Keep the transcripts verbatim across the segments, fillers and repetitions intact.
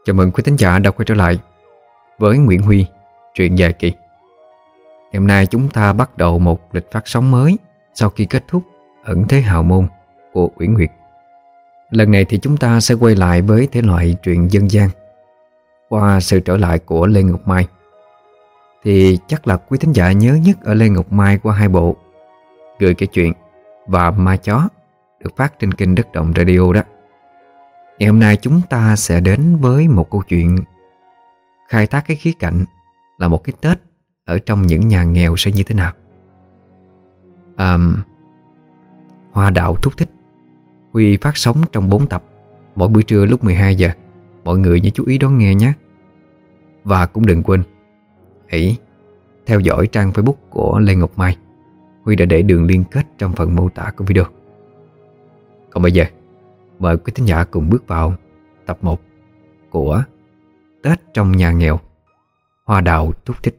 Chào mừng quý thính giả đã quay trở lại với Nguyễn Huy, truyện dài kỳ. Hôm nay chúng ta bắt đầu một lịch phát sóng mới sau khi kết thúc Ẩn Thế Hào Môn của Uyển Nguyệt. Lần này thì chúng ta sẽ quay lại với thể loại truyện dân gian qua sự trở lại của Lê Ngọc Mai. Thì chắc là quý thính giả nhớ nhất ở Lê Ngọc Mai qua hai bộ Gửi Kể Chuyện và Ma Chó được phát trên kênh Đất Động Radio đó. Ngày hôm nay chúng ta sẽ đến với một câu chuyện khai thác cái khía cạnh là một cái Tết ở trong những nhà nghèo sẽ như thế nào. à, Hoa Đạo Thúc Thích Huy phát sóng trong bốn tập mỗi buổi trưa lúc mười hai giờ. Mọi người nhớ chú ý đón nghe nhé. Và cũng đừng quên hãy theo dõi trang Facebook của Lê Ngọc Mai. Huy đã để đường liên kết trong phần mô tả của video. Còn bây giờ mời quý thính giả cùng bước vào tập một của Tết trong nhà nghèo, Hoa Đạo Thúc Thích.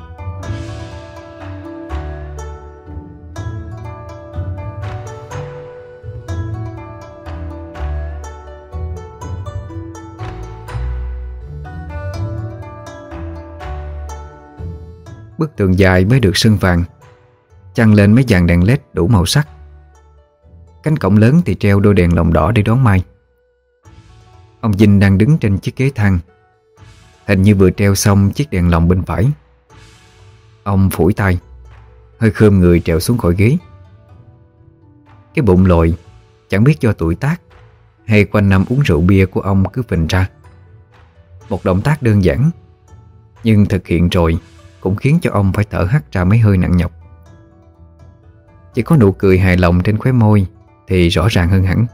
Bức tường dài mới được sơn vàng, chăng lên mấy dàn đèn led đủ màu sắc. Cánh cổng lớn thì treo đôi đèn lồng đỏ để đón Mai. Ông Vinh đang đứng trên chiếc ghế thang, hình như vừa treo xong chiếc đèn lồng bên phải. Ông phủi tay, hơi khom người trèo xuống khỏi ghế. Cái bụng lồi, chẳng biết do tuổi tác hay quanh năm uống rượu bia của ông cứ phình ra. Một động tác đơn giản, nhưng thực hiện rồi cũng khiến cho ông phải thở hắt ra mấy hơi nặng nhọc. Chỉ có nụ cười hài lòng trên khóe môi thì rõ ràng hơn hẳn.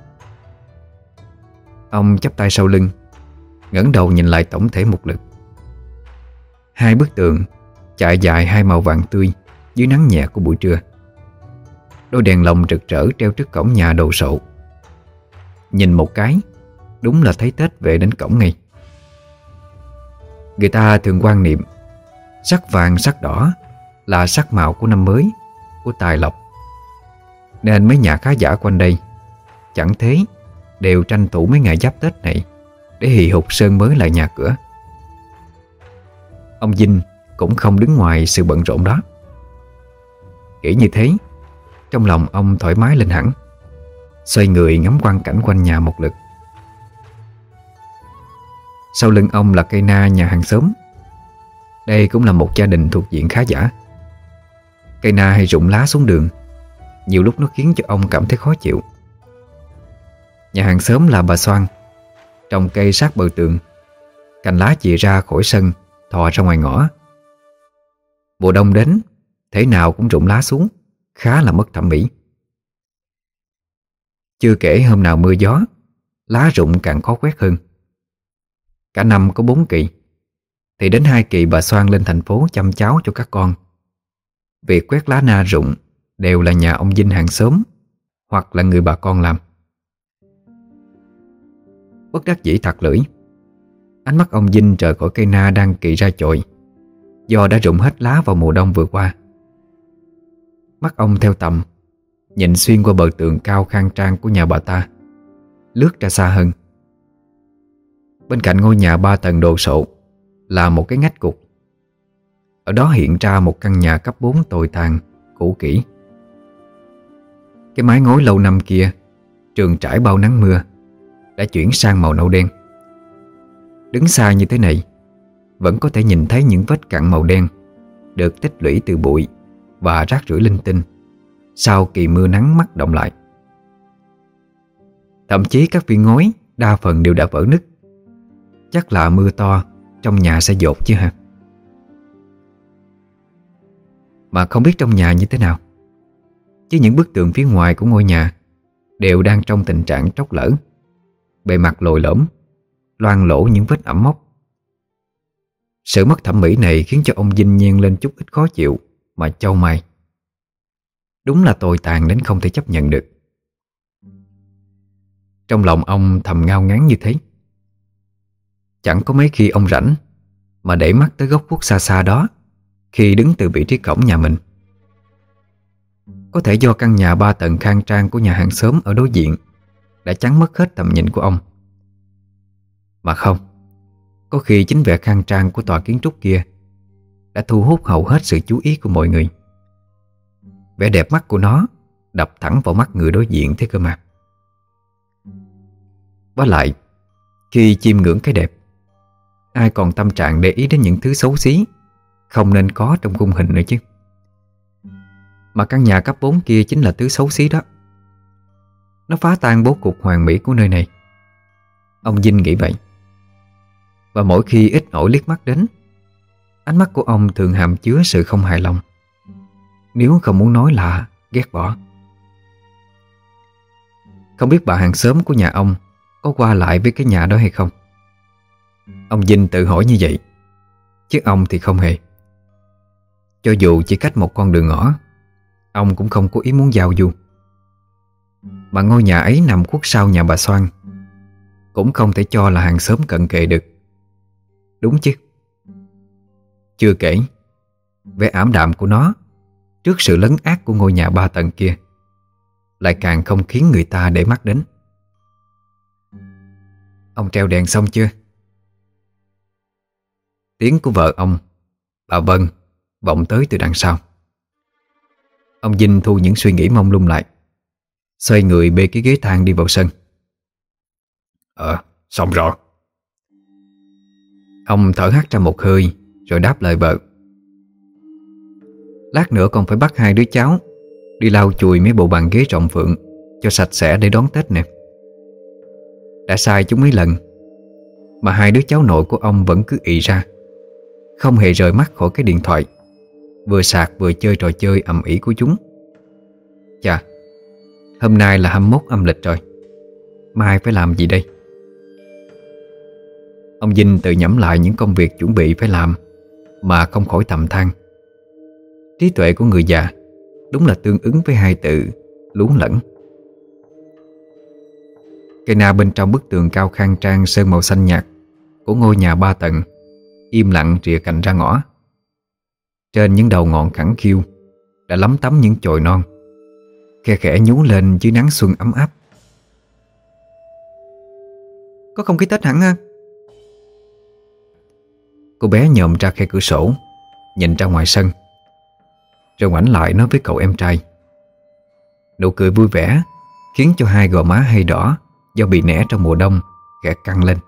Ông chắp tay sau lưng, ngẩng đầu nhìn lại tổng thể một lượt. Hai bức tường chạy dài hai màu vàng tươi dưới nắng nhẹ của buổi trưa. Đôi đèn lồng rực rỡ treo trước cổng nhà đồ sộ. Nhìn một cái, đúng là thấy Tết về đến cổng ngay. Người ta thường quan niệm sắc vàng sắc đỏ là sắc màu của năm mới, của tài lộc, nên mấy nhà khá giả quanh đây chẳng thế đều tranh thủ mấy ngày giáp Tết này để hì hục sơn mới lại nhà cửa. Ông Vinh cũng không đứng ngoài sự bận rộn đó. Nghĩ như thế, trong lòng ông thoải mái lên hẳn, xoay người ngắm quang cảnh quanh nhà một lượt. Sau lưng ông là cây na nhà hàng xóm. Đây cũng là một gia đình thuộc diện khá giả. Cây na hay rụng lá xuống đường, nhiều lúc nó khiến cho ông cảm thấy khó chịu. Nhà hàng xóm là bà Soan, trồng cây sát bờ tường, cành lá chìa ra khỏi sân, thò ra ngoài ngõ. Mùa đông đến, thế nào cũng rụng lá xuống, khá là mất thẩm mỹ. Chưa kể hôm nào mưa gió, lá rụng càng khó quét hơn. Cả năm có bốn kỳ, thì đến hai kỳ bà Soan lên thành phố chăm cháu cho các con. Việc quét lá na rụng đều là nhà ông Vinh hàng xóm hoặc là người bà con làm. Bất đắc dĩ thật lưỡi, ánh mắt ông Vinh rời khỏi cây na đang kỵ ra chồi, do đã rụng hết lá vào mùa đông vừa qua. Mắt ông theo tầm, nhìn xuyên qua bờ tường cao khang trang của nhà bà ta, lướt ra xa hơn. Bên cạnh ngôi nhà ba tầng đồ sộ là một cái ngách cụt. Ở đó hiện ra một căn nhà cấp bốn tồi tàn, cũ kỹ. Cái mái ngói lâu năm kia, trường trải bao nắng mưa, đã chuyển sang màu nâu đen. Đứng xa như thế này, vẫn có thể nhìn thấy những vết cặn màu đen được tích lũy từ bụi và rác rưởi linh tinh sau kỳ mưa nắng mắc động lại. Thậm chí các viên ngói đa phần đều đã vỡ nứt. Chắc là mưa to trong nhà sẽ dột chứ ha. Mà không biết trong nhà như thế nào, chứ những bức tường phía ngoài của ngôi nhà đều đang trong tình trạng tróc lở, bề mặt lồi lõm, loang lổ những vết ẩm mốc. Sự mất thẩm mỹ này khiến cho ông Vinh nhen lên chút ít khó chịu mà chau mày. Đúng là tồi tàn đến không thể chấp nhận được. Trong lòng ông thầm ngao ngán như thế. Chẳng có mấy khi ông rảnh mà để mắt tới góc khuất xa xa đó khi đứng từ vị trí cổng nhà mình. Có thể do căn nhà ba tầng khang trang của nhà hàng xóm ở đối diện đã chắn mất hết tầm nhìn của ông. Mà không, Có khi chính vẻ khang trang của tòa kiến trúc kia đã thu hút hầu hết sự chú ý của mọi người. Vẻ đẹp mắt của nó đập thẳng vào mắt người đối diện thế cơ mà. Với lại, khi chiêm ngưỡng cái đẹp, ai còn tâm trạng để ý đến những thứ xấu xí không nên có trong khung hình nữa chứ. Mà căn nhà cấp bốn kia chính là thứ xấu xí đó. Nó phá tan bố cục hoàn mỹ của nơi này. Ông Vinh nghĩ vậy. Và mỗi khi ít ỏi liếc mắt đến, ánh mắt của ông thường hàm chứa sự không hài lòng, nếu không muốn nói là ghét bỏ. Không biết bà hàng xóm của nhà ông có qua lại với cái nhà đó hay không? Ông Vinh tự hỏi như vậy, chứ ông thì không hề. Cho dù chỉ cách một con đường ngõ, ông cũng không có ý muốn giao du. Mà ngôi nhà ấy nằm khuất sau nhà bà Soan, cũng không thể cho là hàng xóm cận kề được. Đúng chứ? Chưa kể, vẻ ảm đạm của nó trước sự lấn át của ngôi nhà ba tầng kia lại càng không khiến người ta để mắt đến. Ông treo đèn xong chưa? Tiếng của vợ ông, bà Vân, vọng tới từ đằng sau. Ông Vinh thu những suy nghĩ mông lung lại, xoay người bê cái ghế thang đi vào sân. Ờ, xong rồi. Ông thở hắt ra một hơi rồi đáp lời vợ. Lát nữa còn phải bắt hai đứa cháu đi lau chùi mấy bộ bàn ghế rộng phượng cho sạch sẽ để đón Tết nè. Đã sai chúng mấy lần mà hai đứa cháu nội của ông vẫn cứ ị ra, không hề rời mắt khỏi cái điện thoại, vừa sạc vừa chơi trò chơi ầm ĩ của chúng. Chà, hôm nay là hai mươi mốt âm lịch rồi, mai phải làm gì đây? Ông Vinh tự nhẩm lại những công việc chuẩn bị phải làm mà không khỏi thầm than. Trí tuệ của người già đúng là tương ứng với hai từ luống lẫn. Cây na bên trong bức tường cao khang trang sơn màu xanh nhạt của ngôi nhà ba tầng im lặng rìa cành ra ngõ. Trên những đầu ngọn khẳng khiu đã lấm tấm những chồi non, khe khẽ nhú lên dưới nắng xuân ấm áp. Có không khí Tết hẳn ha. Cô bé nhòm ra khe cửa sổ, nhìn ra ngoài sân, rồi ngoảnh lại nói với cậu em trai. Nụ cười vui vẻ khiến cho hai gò má hay đỏ do bị nẻ trong mùa đông khẽ căng lên.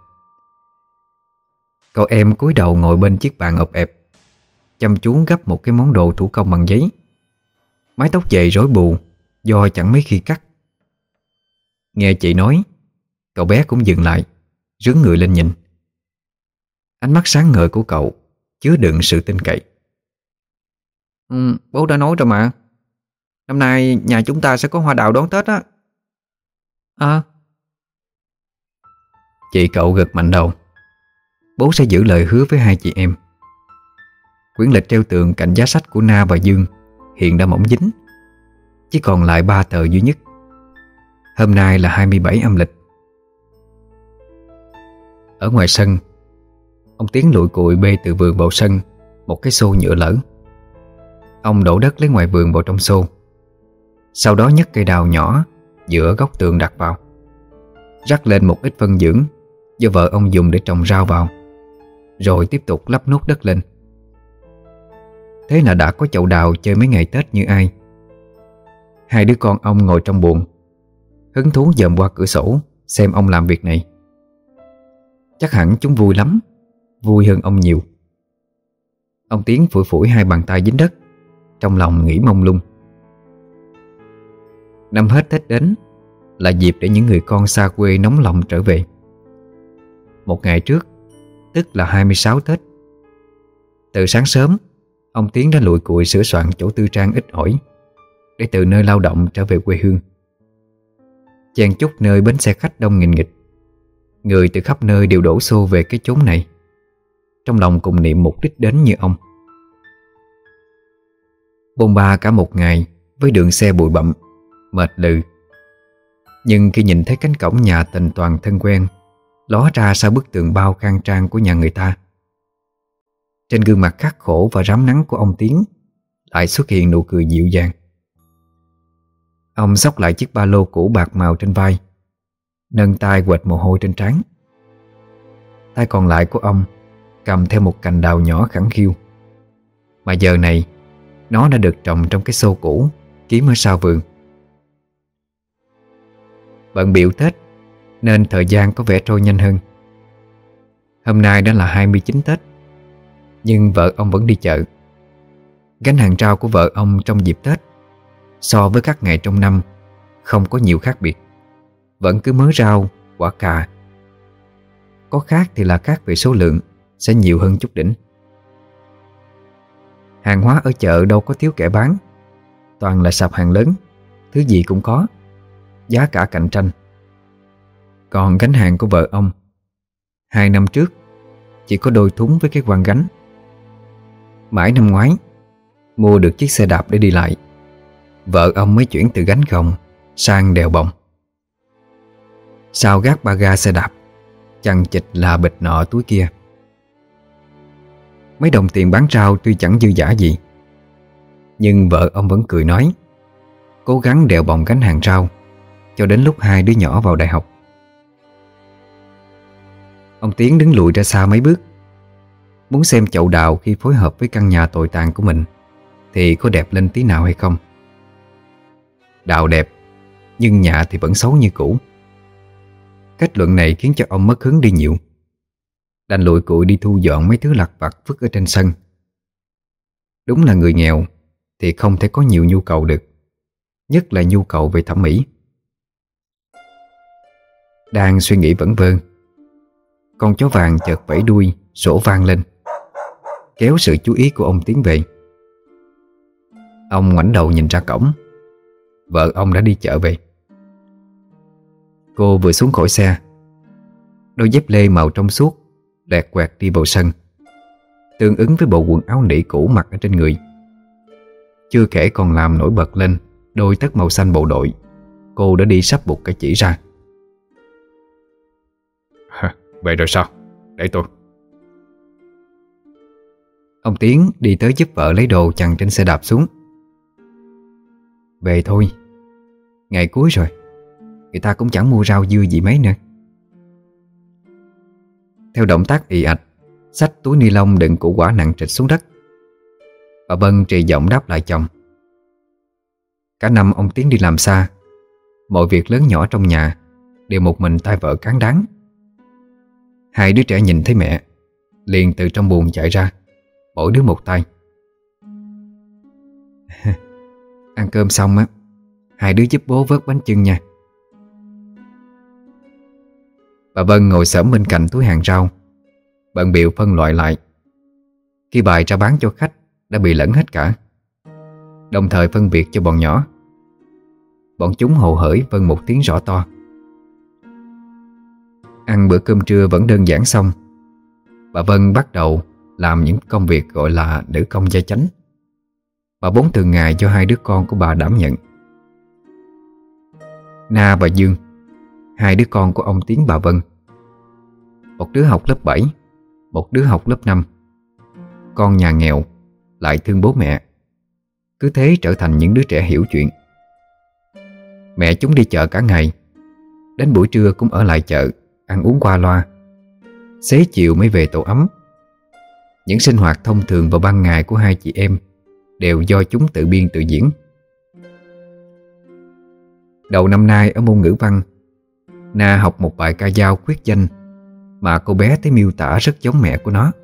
Cậu em cúi đầu ngồi bên chiếc bàn ộp ẹp, chăm chú gấp một cái món đồ thủ công bằng giấy. Mái tóc dày rối bù do chẳng mấy khi cắt. Nghe chị nói, cậu bé cũng dừng lại, rướn người lên nhìn. Ánh mắt sáng ngời của cậu chứa đựng sự tin cậy. Ừ, bố đã nói rồi mà. Năm nay nhà chúng ta sẽ có hoa đào đón Tết á. À. Chị cậu gật mạnh đầu. Bố sẽ giữ lời hứa với hai chị em. Quyển lịch treo tường cạnh giá sách của Na và Dương hiện đã mỏng dính, chỉ còn lại ba tờ duy nhất. Hôm nay là hai mươi bảy âm lịch. Ở ngoài sân, ông Tiến lụi cụi bê từ vườn vào sân một cái xô nhựa lỡ. Ông đổ đất lấy ngoài vườn vào trong xô, sau đó nhấc cây đào nhỏ giữa góc tường đặt vào, rắc lên một ít phân dưỡng do vợ ông dùng để trồng rau vào, rồi tiếp tục lấp nốt đất lên. Thế là đã có chậu đào chơi mấy ngày Tết như ai. Hai đứa con ông ngồi trong buồng, hứng thú dòm qua cửa sổ xem ông làm việc này. Chắc hẳn chúng vui lắm, vui hơn ông nhiều. Ông Tiến phủi phủi hai bàn tay dính đất, trong lòng nghĩ mông lung. Năm hết Tết đến là dịp để những người con xa quê nóng lòng trở về. Một ngày trước, tức là hai mươi sáu Tết. Từ sáng sớm, ông Tiến đã lụi cụi sửa soạn chỗ tư trang ít ỏi để từ nơi lao động trở về quê hương. Chen chúc nơi bến xe khách đông nghìn nghịch, người từ khắp nơi đều đổ xô về cái chốn này, trong lòng cùng niệm mục đích đến như ông. Bôn ba cả một ngày với đường xe bụi bặm, mệt lừ. Nhưng khi nhìn thấy cánh cổng nhà tình toàn thân quen ló ra sau bức tường bao khang trang của nhà người ta, trên gương mặt khắc khổ và rám nắng của ông Tiến lại xuất hiện nụ cười dịu dàng. Ông xốc lại chiếc ba lô cũ bạc màu trên vai, nâng tay quệt mồ hôi trên trán. Tay còn lại của ông cầm theo một cành đào nhỏ khẳng khiu, mà giờ này nó đã được trồng trong cái xô cũ kiếm ở sau vườn. Bận bịu Tết nên thời gian có vẻ trôi nhanh hơn. Hôm nay đã là hai mươi chín Tết, nhưng vợ ông vẫn đi chợ. Gánh hàng rau của vợ ông trong dịp Tết so với các ngày trong năm không có nhiều khác biệt, vẫn cứ mớ rau, quả cà. Có khác thì là khác về số lượng, sẽ nhiều hơn chút đỉnh. Hàng hóa ở chợ đâu có thiếu kẻ bán, toàn là sạp hàng lớn, thứ gì cũng có, giá cả cạnh tranh. Còn gánh hàng của vợ ông, hai năm trước chỉ có đôi thúng với cái quăn gánh. Mãi năm ngoái mua được chiếc xe đạp để đi lại, vợ ông mới chuyển từ gánh gồng sang đèo bồng. Sau gác ba ga xe đạp, chằng chịt là bịch nọ túi kia. Mấy đồng tiền bán rau tuy chẳng dư dả gì, nhưng vợ ông vẫn cười nói cố gắng đèo bồng gánh hàng rau cho đến lúc hai đứa nhỏ vào đại học. Ông Tiến đứng lùi ra xa mấy bước, muốn xem chậu đào khi phối hợp với căn nhà tồi tàn của mình thì có đẹp lên tí nào hay không. Đào đẹp, nhưng nhà thì vẫn xấu như cũ. Kết luận này khiến cho ông mất hứng đi nhiều, đành lụi cụi đi thu dọn mấy thứ lặt vặt vứt ở trên sân. Đúng là người nghèo thì không thể có nhiều nhu cầu được, nhất là nhu cầu về thẩm mỹ. Đang suy nghĩ vẩn vơ, con chó vàng chợt vẫy đuôi sổ vang lên, kéo sự chú ý của ông Tiến về. Ông ngoảnh đầu nhìn ra cổng. Vợ ông đã đi chợ về. Cô vừa xuống khỏi xe, đôi dép lê màu trong suốt lẹt quẹt đi vào sân, tương ứng với bộ quần áo nỉ cũ mặc ở trên người. Chưa kể còn làm nổi bật lên đôi tất màu xanh bộ đội cô đã đi sắp buộc cái chỉ ra. Về rồi sao? Để tôi. Ông Tiến đi tới giúp vợ lấy đồ chằng trên xe đạp xuống. Về thôi, ngày cuối rồi, người ta cũng chẳng mua rau dưa gì mấy nữa. Theo động tác ì ạch, xách túi ni lông đựng củ quả nặng trịch xuống đất, bà Vân trì giọng đáp lại chồng. Cả năm ông Tiến đi làm xa, mọi việc lớn nhỏ trong nhà đều một mình tay vợ cán đáng. Hai đứa trẻ nhìn thấy mẹ liền từ trong buồng chạy ra, mỗi đứa một tay. Ăn cơm xong á, hai đứa giúp bố vớt bánh chưng nha. Bà Vân ngồi xổm bên cạnh túi hàng rau, bận bịu phân loại lại. Khi bài ra bán cho khách đã bị lẫn hết cả, đồng thời phân biệt cho bọn nhỏ. Bọn chúng hồ hởi vâng một tiếng rõ to. Ăn bữa cơm trưa vẫn đơn giản xong, bà Vân bắt đầu làm những công việc gọi là nữ công gia chánh. Bà bốn thường ngày cho hai đứa con của bà đảm nhận. Na và Dương, hai đứa con của ông Tiến bà Vân. Một đứa học lớp bảy, một đứa học lớp năm. Con nhà nghèo, lại thương bố mẹ, cứ thế trở thành những đứa trẻ hiểu chuyện. Mẹ chúng đi chợ cả ngày, đến buổi trưa cũng ở lại chợ, ăn uống qua loa, xế chiều mới về tổ ấm. Những sinh hoạt thông thường vào ban ngày của hai chị em đều do chúng tự biên tự diễn. Đầu năm nay ở môn ngữ văn, Na học một bài ca dao khuyết danh mà cô bé thấy miêu tả rất giống mẹ của nó.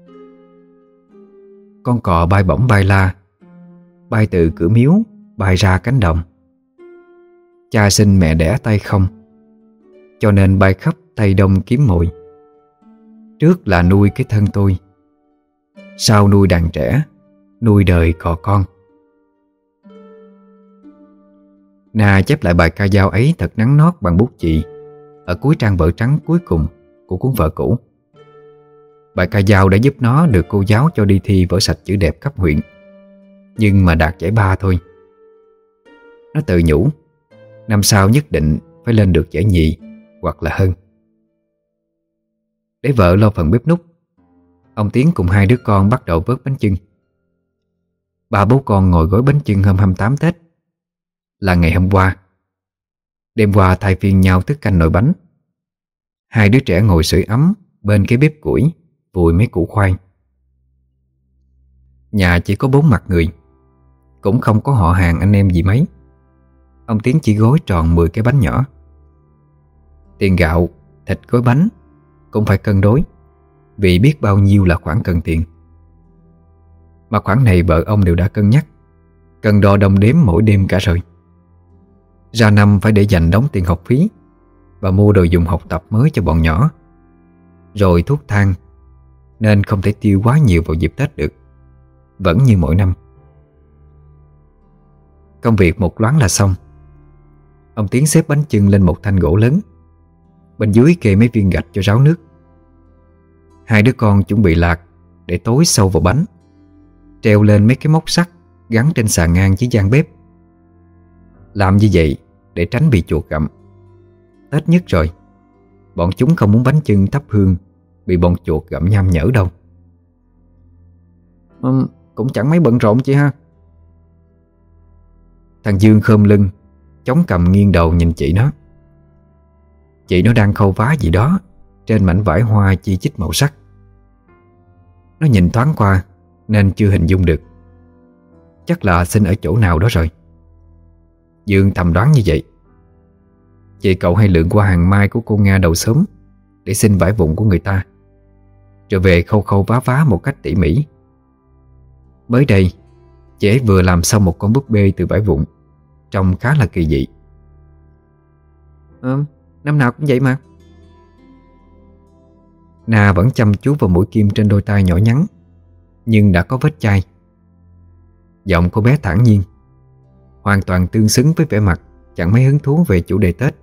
Con cò bay bổng bay la, bay từ cửa miếu bay ra cánh đồng. Cha sinh mẹ đẻ tay không, cho nên bay khắp Tây Đông kiếm mồi. Trước là nuôi cái thân tôi, sau nuôi đàn trẻ, nuôi đời cò con. Na chép lại bài ca dao ấy thật nắn nót bằng bút chì ở cuối trang vở trắng cuối cùng của cuốn vở cũ. Bài ca dao đã giúp nó được cô giáo cho đi thi vở sạch chữ đẹp cấp huyện, nhưng mà đạt giải ba thôi. Nó tự nhủ năm sau nhất định phải lên được giải nhì hoặc là hơn. Để vợ lo phần bếp núc, ông Tiến cùng hai đứa con bắt đầu vớt bánh chưng. Ba bố con ngồi gói bánh chưng hôm hai mươi tám Tết, là ngày hôm qua. Đêm qua thay phiên nhau thức canh nồi bánh. Hai đứa trẻ ngồi sưởi ấm bên cái bếp củi vùi mấy củ khoai. Nhà chỉ có bốn mặt người, cũng không có họ hàng anh em gì mấy. Ông Tiến chỉ gói tròn mười cái bánh nhỏ. Tiền gạo, thịt gói bánh cũng phải cân đối, vì biết bao nhiêu là khoản cần tiền. Mà khoản này vợ ông đều đã cân nhắc, cần đo đong đếm mỗi đêm cả rồi. Ra năm phải để dành đóng tiền học phí và mua đồ dùng học tập mới cho bọn nhỏ, rồi thuốc thang, nên không thể tiêu quá nhiều vào dịp Tết được. Vẫn như mỗi năm. Công việc một loáng là xong. Ông Tiến xếp bánh chưng lên một thanh gỗ lớn, bên dưới kê mấy viên gạch cho ráo nước. Hai đứa con chuẩn bị lạc để tối sâu vào bánh, treo lên mấy cái móc sắt gắn trên xà ngang dưới gian bếp. Làm như vậy để tránh bị chuột gặm. Tết nhất rồi, bọn chúng không muốn bánh chưng thắp hương bị bọn chuột gặm nham nhở đâu. uhm, Cũng chẳng mấy bận rộn chị ha. Thằng Dương khom lưng, chống cằm nghiêng đầu nhìn chị nó. Chị nó đang khâu vá gì đó trên mảnh vải hoa chi chít màu sắc. Nó nhìn thoáng qua nên chưa hình dung được. Chắc là xin ở chỗ nào đó rồi. Dương thầm đoán như vậy. Chị cậu hay lượn qua hàng mai của cô Nga đầu sớm để xin vải vụn của người ta, rồi về khâu khâu vá vá một cách tỉ mỉ. Mới đây, chị ấy vừa làm xong một con búp bê từ vải vụn, trông khá là kỳ dị. Ờ, năm nào cũng vậy mà. Na vẫn chăm chú vào mũi kim trên đôi tay nhỏ nhắn, nhưng đã có vết chai. Giọng cô bé thản nhiên, hoàn toàn tương xứng với vẻ mặt chẳng mấy hứng thú về chủ đề Tết.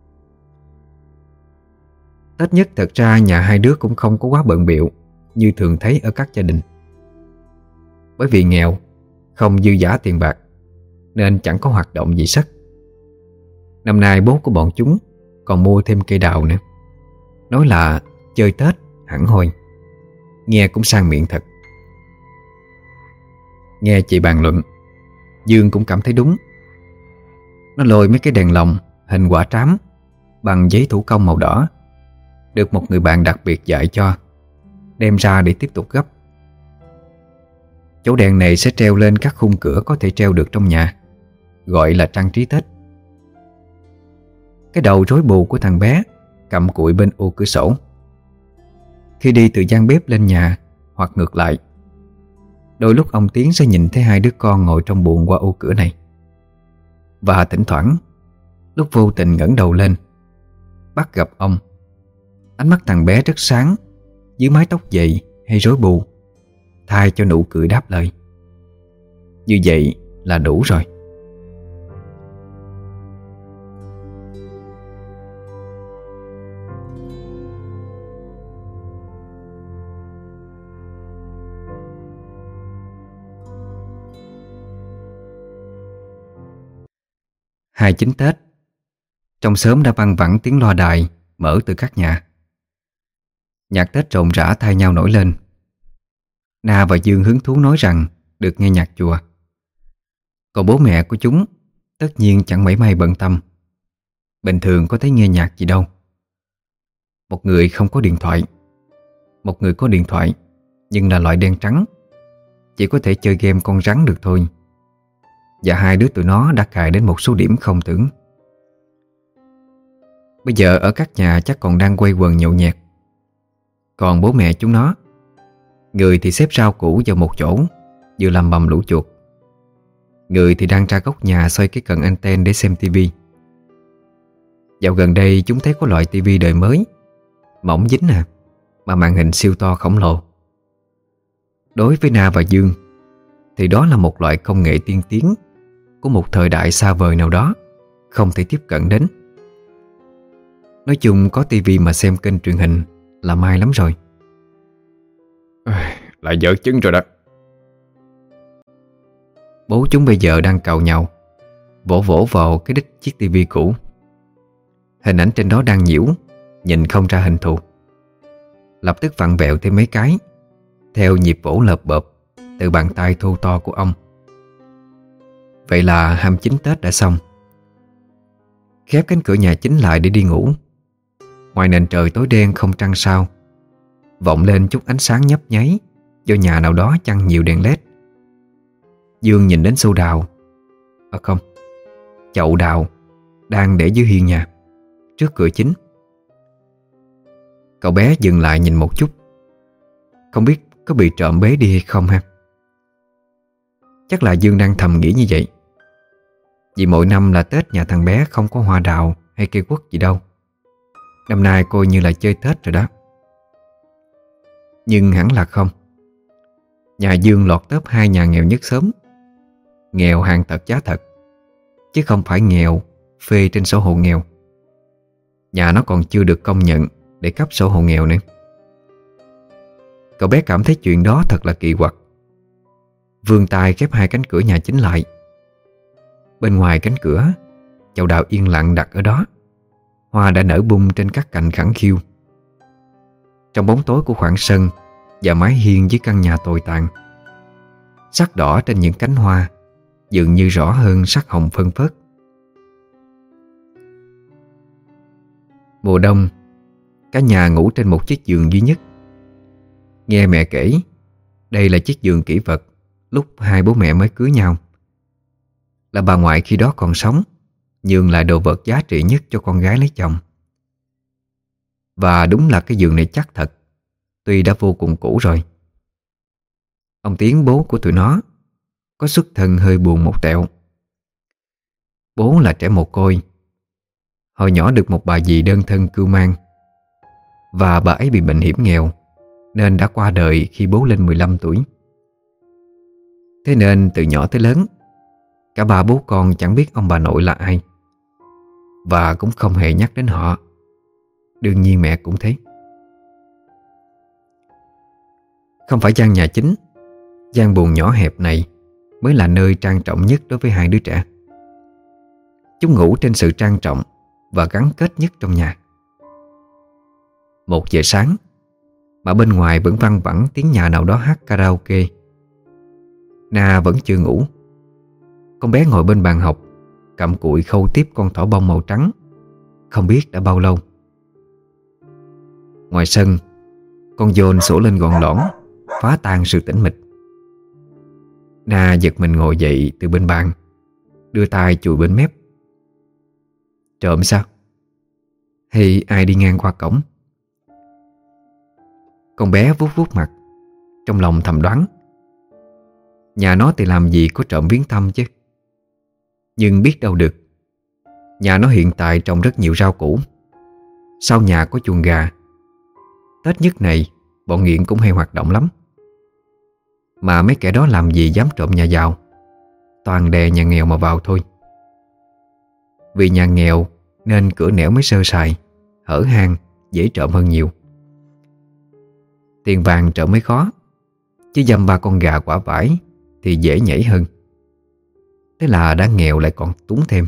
Tết nhất thật ra nhà hai đứa cũng không có quá bận bịu như thường thấy ở các gia đình. Bởi vì nghèo, không dư dả tiền bạc, nên chẳng có hoạt động gì sắc. Năm nay bố của bọn chúng còn mua thêm cây đào nữa. Nói là chơi Tết hẳn hoi. Nghe cũng sang miệng thật. Nghe chị bàn luận, Dương cũng cảm thấy đúng. Nó lôi mấy cái đèn lồng hình quả trám bằng giấy thủ công màu đỏ, được một người bạn đặc biệt dạy cho, đem ra để tiếp tục gấp. Chỗ đèn này sẽ treo lên các khung cửa có thể treo được trong nhà, gọi là trang trí Tết. Cái đầu rối bù của thằng bé cặm cụi bên ô cửa sổ. Khi đi từ gian bếp lên nhà hoặc ngược lại, đôi lúc ông Tiến sẽ nhìn thấy hai đứa con ngồi trong buồng qua ô cửa này. Và thỉnh thoảng, lúc vô tình ngẩng đầu lên, bắt gặp ông, ánh mắt thằng bé rất sáng dưới mái tóc dày hay rối bù, thay cho nụ cười đáp lời. Như vậy là đủ rồi. Hai chín Tết, trong xóm đã văng vẳng tiếng loa đài mở từ các nhà. Nhạc Tết rộn rã thay nhau nổi lên. Na và Dương hứng thú nói rằng được nghe nhạc chùa. Còn bố mẹ của chúng tất nhiên chẳng mảy may bận tâm. Bình thường có thấy nghe nhạc gì đâu. Một người không có điện thoại, một người có điện thoại nhưng là loại đen trắng, chỉ có thể chơi game con rắn được thôi. Và hai đứa tụi nó đã cài đến một số điểm không tưởng. Bây giờ ở các nhà chắc còn đang quây quần nhậu nhẹt. Còn bố mẹ chúng nó, người thì xếp rau củ vào một chỗ vừa làm bầm lũ chuột, người thì đang ra góc nhà xoay cái cần anten để xem tivi. Dạo gần đây chúng thấy có loại tivi đời mới, mỏng dính à, mà màn hình siêu to khổng lồ. Đối với Na và Dương thì đó là một loại công nghệ tiên tiến của một thời đại xa vời nào đó, không thể tiếp cận đến. Nói chung có tivi mà xem kênh truyền hình là may lắm rồi. Lại dở chứng rồi đó. Bố chúng bây giờ đang càu nhàu, vỗ vỗ vào cái đít chiếc tivi cũ. Hình ảnh trên đó đang nhiễu, nhìn không ra hình thù. Lập tức vặn vẹo thêm mấy cái, theo nhịp vỗ lợp bợp từ bàn tay thô to của ông. Vậy là hai mươi chín Tết đã xong. Khép cánh cửa nhà chính lại để đi ngủ. Ngoài nền trời tối đen không trăng sao, vọng lên chút ánh sáng nhấp nháy do nhà nào đó chăng nhiều đèn led. Dương nhìn đến xô đào, à không, chậu đào đang để dưới hiên nhà, trước cửa chính. Cậu bé dừng lại nhìn một chút, không biết có bị trộm bế đi hay không ha. Chắc là Dương đang thầm nghĩ như vậy, vì mỗi năm là Tết nhà thằng bé không có hoa đào hay cây quất gì đâu. Năm nay coi như là chơi Tết rồi đó. Nhưng hẳn là không. Nhà Dương lọt top hai nhà nghèo nhất xóm. Nghèo hàng thật giá thật, chứ không phải nghèo phê trên sổ hộ nghèo. Nhà nó còn chưa được công nhận để cấp sổ hộ nghèo nữa. Cậu bé cảm thấy chuyện đó thật là kỳ quặc. Vươn tay khép hai cánh cửa nhà chính lại. Bên ngoài cánh cửa, chậu đào yên lặng đặt ở đó. Hoa đã nở bung trên các cành khẳng khiu. Trong bóng tối của khoảng sân và mái hiên dưới căn nhà tồi tàn, sắc đỏ trên những cánh hoa dường như rõ hơn sắc hồng phơn phớt. Mùa đông, cả nhà ngủ trên một chiếc giường duy nhất. Nghe mẹ kể, đây là chiếc giường kỷ vật lúc hai bố mẹ mới cưới nhau. Là bà ngoại khi đó còn sống nhường lại đồ vật giá trị nhất cho con gái lấy chồng. Và đúng là cái giường này chắc thật, tuy đã vô cùng cũ rồi. Ông Tiến, bố của tụi nó, có xuất thân hơi buồn một tẹo. Bố là trẻ mồ côi. Hồi nhỏ được một bà dì đơn thân cưu mang, và bà ấy bị bệnh hiểm nghèo nên đã qua đời khi bố lên mười lăm tuổi. Thế nên từ nhỏ tới lớn, cả ba bố con chẳng biết ông bà nội là ai, và cũng không hề nhắc đến họ. Đương nhiên mẹ cũng thế. Không phải gian nhà chính, gian buồng nhỏ hẹp này mới là nơi trang trọng nhất đối với hai đứa trẻ. Chúng ngủ trên sự trang trọng và gắn kết nhất trong nhà. Một giờ sáng mà bên ngoài vẫn văng vẳng tiếng nhà nào đó hát karaoke. Na vẫn chưa ngủ. Con bé ngồi bên bàn học, cặm cụi khâu tiếp con thỏ bông màu trắng, không biết đã bao lâu. Ngoài sân, con dồn sủa lên gọn lõn, phá tan sự tĩnh mịch. Na giật mình ngồi dậy từ bên bàn, đưa tay chùi bên mép. Trộm sao? Hay ai đi ngang qua cổng? Con bé vuốt vuốt mặt, trong lòng thầm đoán. Nhà nó thì làm gì có trộm viếng thăm chứ. Nhưng biết đâu được, nhà nó hiện tại trồng rất nhiều rau củ, sau nhà có chuồng gà. Tết nhất này bọn nghiện cũng hay hoạt động lắm. Mà mấy kẻ đó làm gì dám trộm nhà giàu, toàn đè nhà nghèo mà vào thôi. Vì nhà nghèo nên cửa nẻo mới sơ sài, hở hang, dễ trộm hơn nhiều. Tiền vàng trộm mới khó, chứ dăm ba con gà quả vải thì dễ nhảy hơn. Thế là đã nghèo lại còn túng thêm.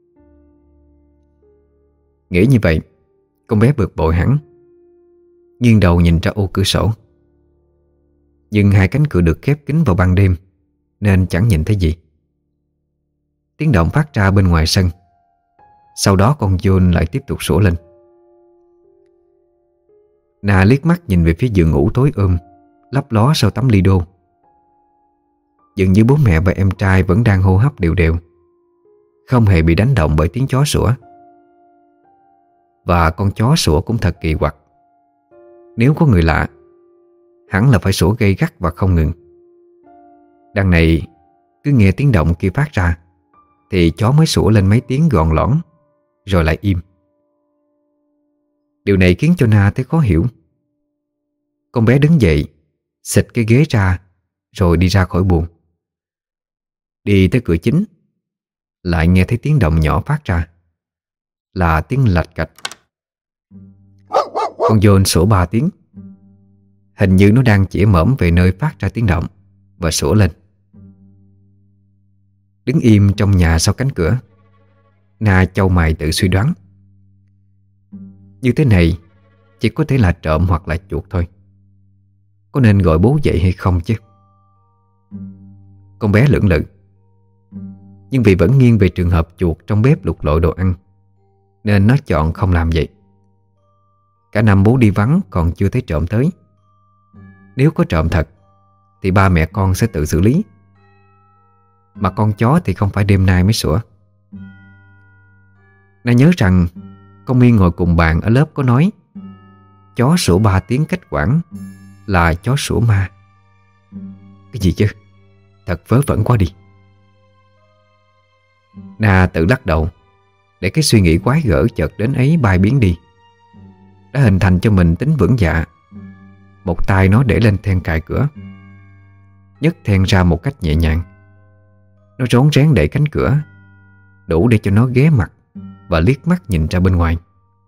Nghĩ như vậy, con bé bực bội hẳn, nghiêng đầu nhìn ra ô cửa sổ. Nhưng hai cánh cửa được khép kín vào ban đêm nên chẳng nhìn thấy gì. Tiếng động phát ra bên ngoài sân. Sau đó con John lại tiếp tục sủa lên. Na liếc mắt nhìn về phía giường ngủ tối ôm, lấp ló sau tấm lido. Dường như bố mẹ và em trai vẫn đang hô hấp đều đều, không hề bị đánh động bởi tiếng chó sủa. Và con chó sủa cũng thật kỳ quặc. Nếu có người lạ, hẳn là phải sủa gay gắt và không ngừng. Đằng này cứ nghe tiếng động kia phát ra thì chó mới sủa lên mấy tiếng gọn lõn, rồi lại im. Điều này khiến cho Na thấy khó hiểu. Con bé đứng dậy, xịt cái ghế ra, rồi đi ra khỏi buồng. Đi tới cửa chính, lại nghe thấy tiếng động nhỏ phát ra, là tiếng lạch cạch. Con John sủa ba tiếng. Hình như nó đang chĩa mõm về nơi phát ra tiếng động và sủa lên. Đứng im trong nhà sau cánh cửa, Na chau mày tự suy đoán. Như thế này chỉ có thể là trộm hoặc là chuột thôi. Có nên gọi bố dậy hay không chứ? Con bé lưỡng lự, nhưng vì vẫn nghiêng về trường hợp chuột trong bếp lục lọi đồ ăn, nên nó chọn không làm vậy. Cả năm bố đi vắng còn chưa thấy trộm tới, Nếu có trộm thật thì ba mẹ con sẽ tự xử lý. Mà con chó thì không phải đêm nay mới sủa. Na nhớ rằng con Miên ngồi cùng bạn ở lớp có nói chó sủa ba tiếng cách quãng là chó sủa ma. Cái gì chứ? Thật vớ vẩn quá đi. Na tự lắc đầu để cái suy nghĩ quái gở chợt đến ấy bay biến đi. Đã hình thành cho mình tính vững dạ. Một tay nó để lên then cài cửa, nhấc then ra một cách nhẹ nhàng. Nó rón rén đẩy cánh cửa đủ để cho nó ghé mặt và liếc mắt nhìn ra bên ngoài.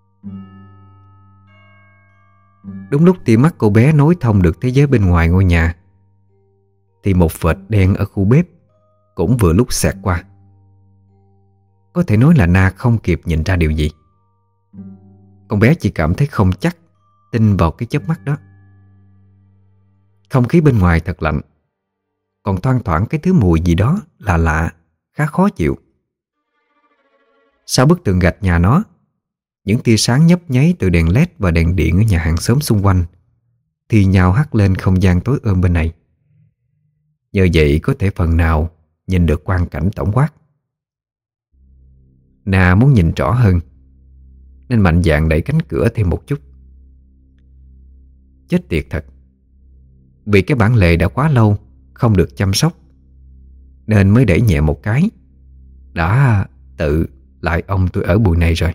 Đúng lúc tia mắt cô bé nối thông được thế giới bên ngoài ngôi nhà thì một vệt đen ở khu bếp cũng vừa lúc xẹt qua. Có thể nói là Na không kịp nhìn ra điều gì. Con bé chỉ cảm thấy không chắc tin vào cái chớp mắt đó. Không khí bên ngoài thật lạnh, còn thoang thoảng cái thứ mùi gì đó lạ lạ, khá khó chịu. Sau bức tường gạch nhà nó, những tia sáng nhấp nháy từ đèn led và đèn điện ở nhà hàng xóm xung quanh thì nhào hắt lên không gian tối ôm bên này. Nhờ vậy có thể phần nào nhìn được quang cảnh tổng quát. Na muốn nhìn rõ hơn nên mạnh dạn đẩy cánh cửa thêm một chút. Chết tiệt thật. Vì cái bản lề đã quá lâu không được chăm sóc nên mới đẩy nhẹ một cái đã tự lại ông tôi ở bụi này rồi.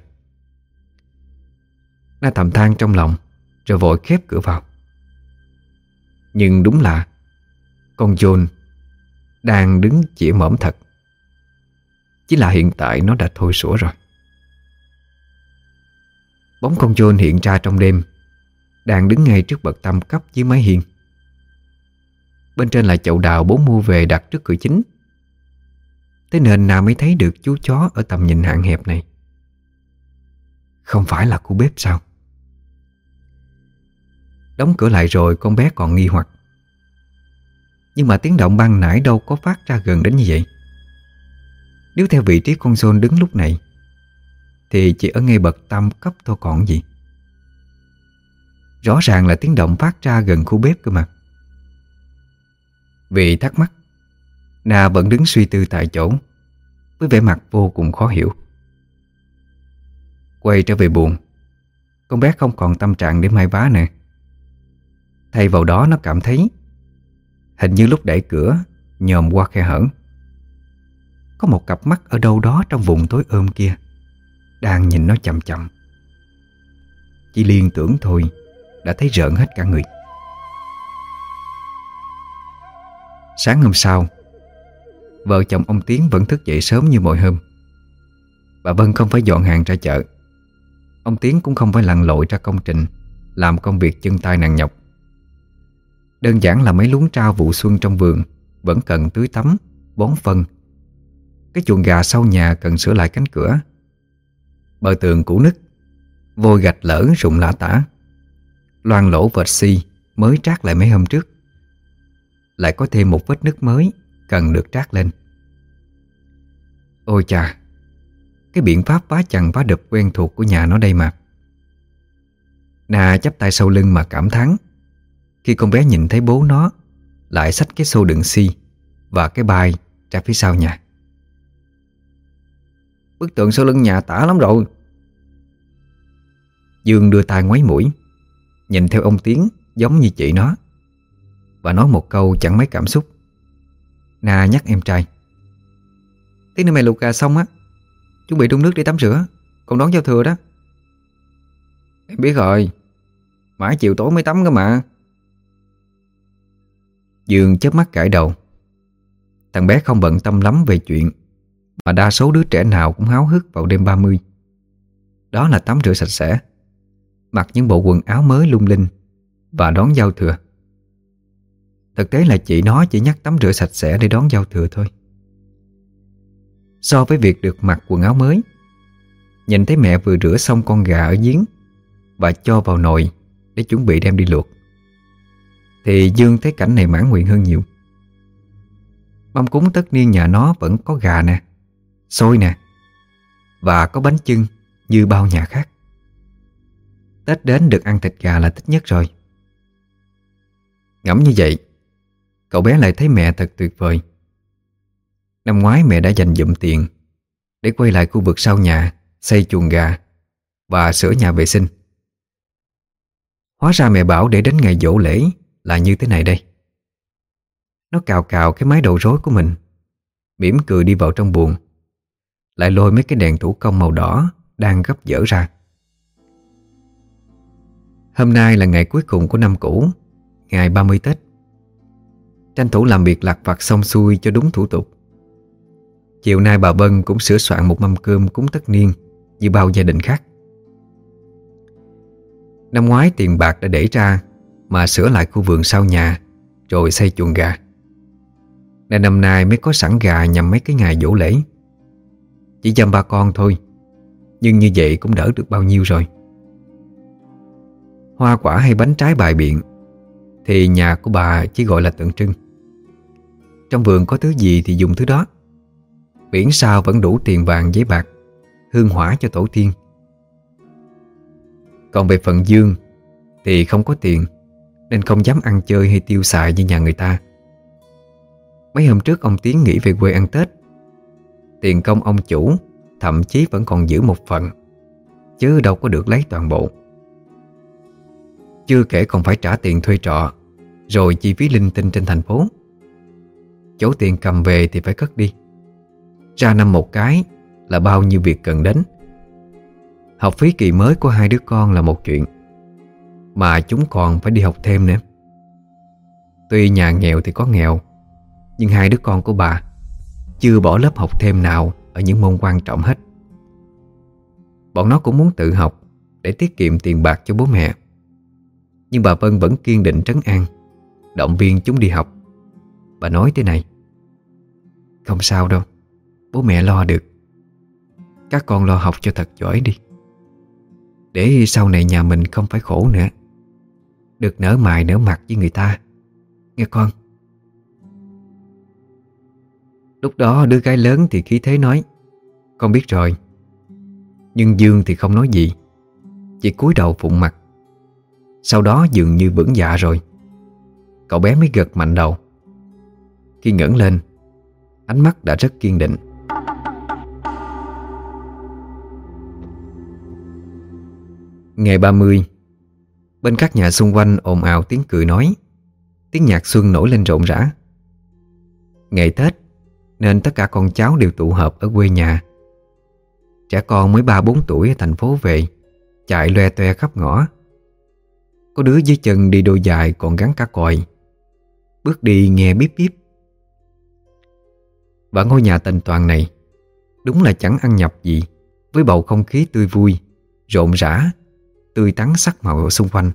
Na thầm than trong lòng rồi vội khép cửa vào. Nhưng đúng là con John đang đứng chĩa mõm thật. Chỉ là hiện tại nó đã thôi sủa rồi. Bóng con John hiện ra trong đêm, đang đứng ngay trước bậc tam cấp dưới mái hiên. Bên trên là chậu đào bố mua về đặt trước cửa chính. Thế nên nào mới thấy được chú chó ở tầm nhìn hạn hẹp này. Không phải là cô bếp sao? Đóng cửa lại rồi con bé còn nghi hoặc. Nhưng mà tiếng động ban nãy đâu có phát ra gần đến như vậy. Nếu theo vị trí con John đứng lúc này thì chỉ ở ngay bậc tam cấp thôi còn gì. Rõ ràng là tiếng động phát ra gần khu bếp cơ mà. Vì thắc mắc, Na vẫn đứng suy tư tại chỗ với vẻ mặt vô cùng khó hiểu. Quay trở về buồng, con bé không còn tâm trạng để may vá nè. Thay vào đó nó cảm thấy hình như lúc đẩy cửa nhòm qua khe hở, có một cặp mắt ở đâu đó trong vùng tối ôm kia đang nhìn nó chằm chằm. Chỉ liên tưởng thôi đã thấy rợn hết cả người. Sáng hôm sau, vợ chồng ông Tiến vẫn thức dậy sớm như mọi hôm. Bà Vân không phải dọn hàng ra chợ, ông Tiến cũng không phải lặn lội ra công trình làm công việc chân tay nặng nhọc. Đơn giản là mấy luống rau vụ xuân trong vườn vẫn cần tưới tắm, bón phân. Cái chuồng gà sau nhà cần sửa lại cánh cửa. Bờ tường cũ nứt, vôi gạch lở rụng lả tả. Loang lỗ vệt xi mới trát lại mấy hôm trước. Lại có thêm một vết nứt mới cần được trát lên. Ôi chà, cái biện pháp vá chằng vá đập quen thuộc của nhà nó đây mà. Na chắp tay sau lưng mà cảm thán khi con bé nhìn thấy bố nó lại xách cái xô đựng xi và cái bay ra phía sau nhà. Bức tượng sau lưng nhà tả lắm rồi. Dương đưa tay ngoáy mũi, nhìn theo ông Tiến giống như chị nó, và nói một câu chẳng mấy cảm xúc. Na nhắc em trai: tí nữa mày luộc gà xong á, chuẩn bị đun nước để tắm rửa, còn đón giao thừa đó. Em biết rồi, mãi chiều tối mới tắm cơ mà. Dương chớp mắt gãi đầu. Thằng bé không bận tâm lắm về chuyện mà đa số đứa trẻ nào cũng háo hức vào đêm ba mươi. Đó là tắm rửa sạch sẽ, mặc những bộ quần áo mới lung linh và đón giao thừa. Thực tế là chị nó chỉ nhắc tắm rửa sạch sẽ để đón giao thừa thôi. So với việc được mặc quần áo mới, nhìn thấy mẹ vừa rửa xong con gà ở giếng và cho vào nồi để chuẩn bị đem đi luộc, thì Dương thấy cảnh này mãn nguyện hơn nhiều. Mâm cúng tất niên nhà nó vẫn có gà nè, xôi nè, và có bánh chưng như bao nhà khác. Tết đến được ăn thịt gà là thích nhất rồi. Ngẫm như vậy, cậu bé lại thấy mẹ thật tuyệt vời. Năm ngoái mẹ đã dành dụm tiền để quay lại khu vực sau nhà, xây chuồng gà và sửa nhà vệ sinh. Hóa ra mẹ bảo để đến ngày giỗ lễ là như thế này đây. Nó cào cào cái mái đầu rối của mình, mỉm cười đi vào trong buồng, lại lôi mấy cái đèn thủ công màu đỏ đang gấp dở ra. Hôm nay là ngày cuối cùng của năm cũ, ngày ba mươi Tết. Tranh thủ làm việc lặt vặt xong xuôi cho đúng thủ tục. Chiều nay bà Vân cũng sửa soạn một mâm cơm cúng tất niên như bao gia đình khác. Năm ngoái tiền bạc đã để ra mà sửa lại khu vườn sau nhà rồi xây chuồng gà, nên năm nay mới có sẵn gà nhằm mấy cái ngày giỗ lễ. Chỉ dăm ba con thôi, nhưng như vậy cũng đỡ được bao nhiêu rồi. Hoa quả hay bánh trái bày biện thì nhà của bà chỉ gọi là tượng trưng. Trong vườn có thứ gì thì dùng thứ đó, miễn sao vẫn đủ tiền vàng giấy bạc, hương hỏa cho tổ tiên. Còn về phần Dương thì không có tiền, nên không dám ăn chơi hay tiêu xài như nhà người ta. Mấy hôm trước ông Tiến nghỉ về quê ăn Tết. Tiền công ông chủ thậm chí vẫn còn giữ một phần, chứ đâu có được lấy toàn bộ. Chưa kể còn phải trả tiền thuê trọ, rồi chi phí linh tinh trên thành phố. Chỗ tiền cầm về thì phải cất đi. Ra năm một cái là bao nhiêu việc cần đến. Học phí kỳ mới của hai đứa con là một chuyện, mà chúng còn phải đi học thêm nữa. Tuy nhà nghèo thì có nghèo, nhưng hai đứa con của bà chưa bỏ lớp học thêm nào ở những môn quan trọng hết. Bọn nó cũng muốn tự học để tiết kiệm tiền bạc cho bố mẹ, nhưng bà Vân vẫn kiên định trấn an, động viên chúng đi học. Bà nói thế này: "Không sao đâu, bố mẹ lo được. Các con lo học cho thật giỏi đi, để sau này nhà mình không phải khổ nữa, được nở mày nở mặt với người ta, nghe con." Lúc đó đứa gái lớn thì khí thế nói: "Con biết rồi." Nhưng Dương thì không nói gì, chỉ cúi đầu phụng mặt. Sau đó dường như vững dạ rồi, cậu bé mới gật mạnh đầu. Khi ngẩng lên, ánh mắt đã rất kiên định. Ngày ba mươi, bên các nhà xung quanh ồn ào tiếng cười nói, tiếng nhạc xuân nổi lên rộn rã. Ngày Tết nên tất cả con cháu đều tụ họp ở quê nhà. Trẻ con mới ba bốn tuổi ở thành phố về, chạy loe toe khắp ngõ. Có đứa dưới chân đi đôi giày còn gắn cả còi, bước đi nghe bíp bíp. Và ngôi nhà tênh toàn này đúng là chẳng ăn nhập gì với bầu không khí tươi vui, rộn rã, tươi tắn sắc màu xung quanh.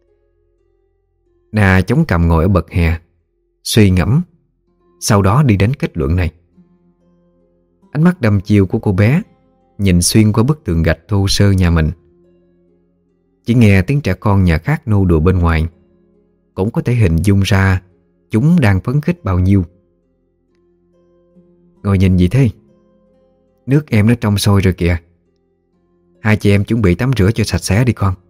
Na chống cằm ngồi ở bậc hè, suy ngẫm, sau đó đi đến kết luận này. Ánh mắt đăm chiêu của cô bé nhìn xuyên qua bức tường gạch thô sơ nhà mình. Chỉ nghe tiếng trẻ con nhà khác nô đùa bên ngoài, cũng có thể hình dung ra chúng đang phấn khích bao nhiêu. Ngồi nhìn gì thế? Nước em nó trong sôi rồi kìa. Hai chị em chuẩn bị tắm rửa cho sạch sẽ đi con.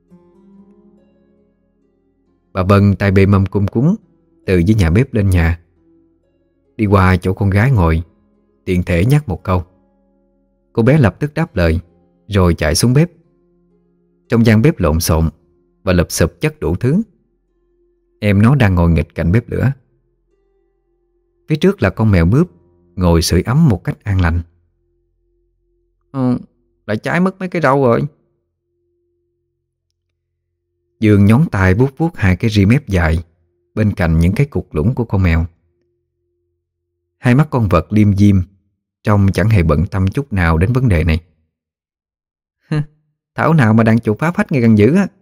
Bà Vân tay bê mâm cung cúng từ dưới nhà bếp lên nhà, đi qua chỗ con gái ngồi, tiện thể nhắc một câu. Cô bé lập tức đáp lời, rồi chạy xuống bếp. Trong gian bếp lộn xộn và lụp xụp chất đủ thứ. Em nó đang ngồi nghịch cạnh bếp lửa. Phía trước là con mèo mướp ngồi sưởi ấm một cách an lành. Ừ, lại cháy mất mấy cái rau rồi. Dương nhón tay vuốt vuốt hai cái ri mép dài bên cạnh những cái cục lũng của con mèo. Hai mắt con vật liêm diêm, trông chẳng hề bận tâm chút nào đến vấn đề này. Thảo nào mà đang chủ phá phách ngày càng dữ á.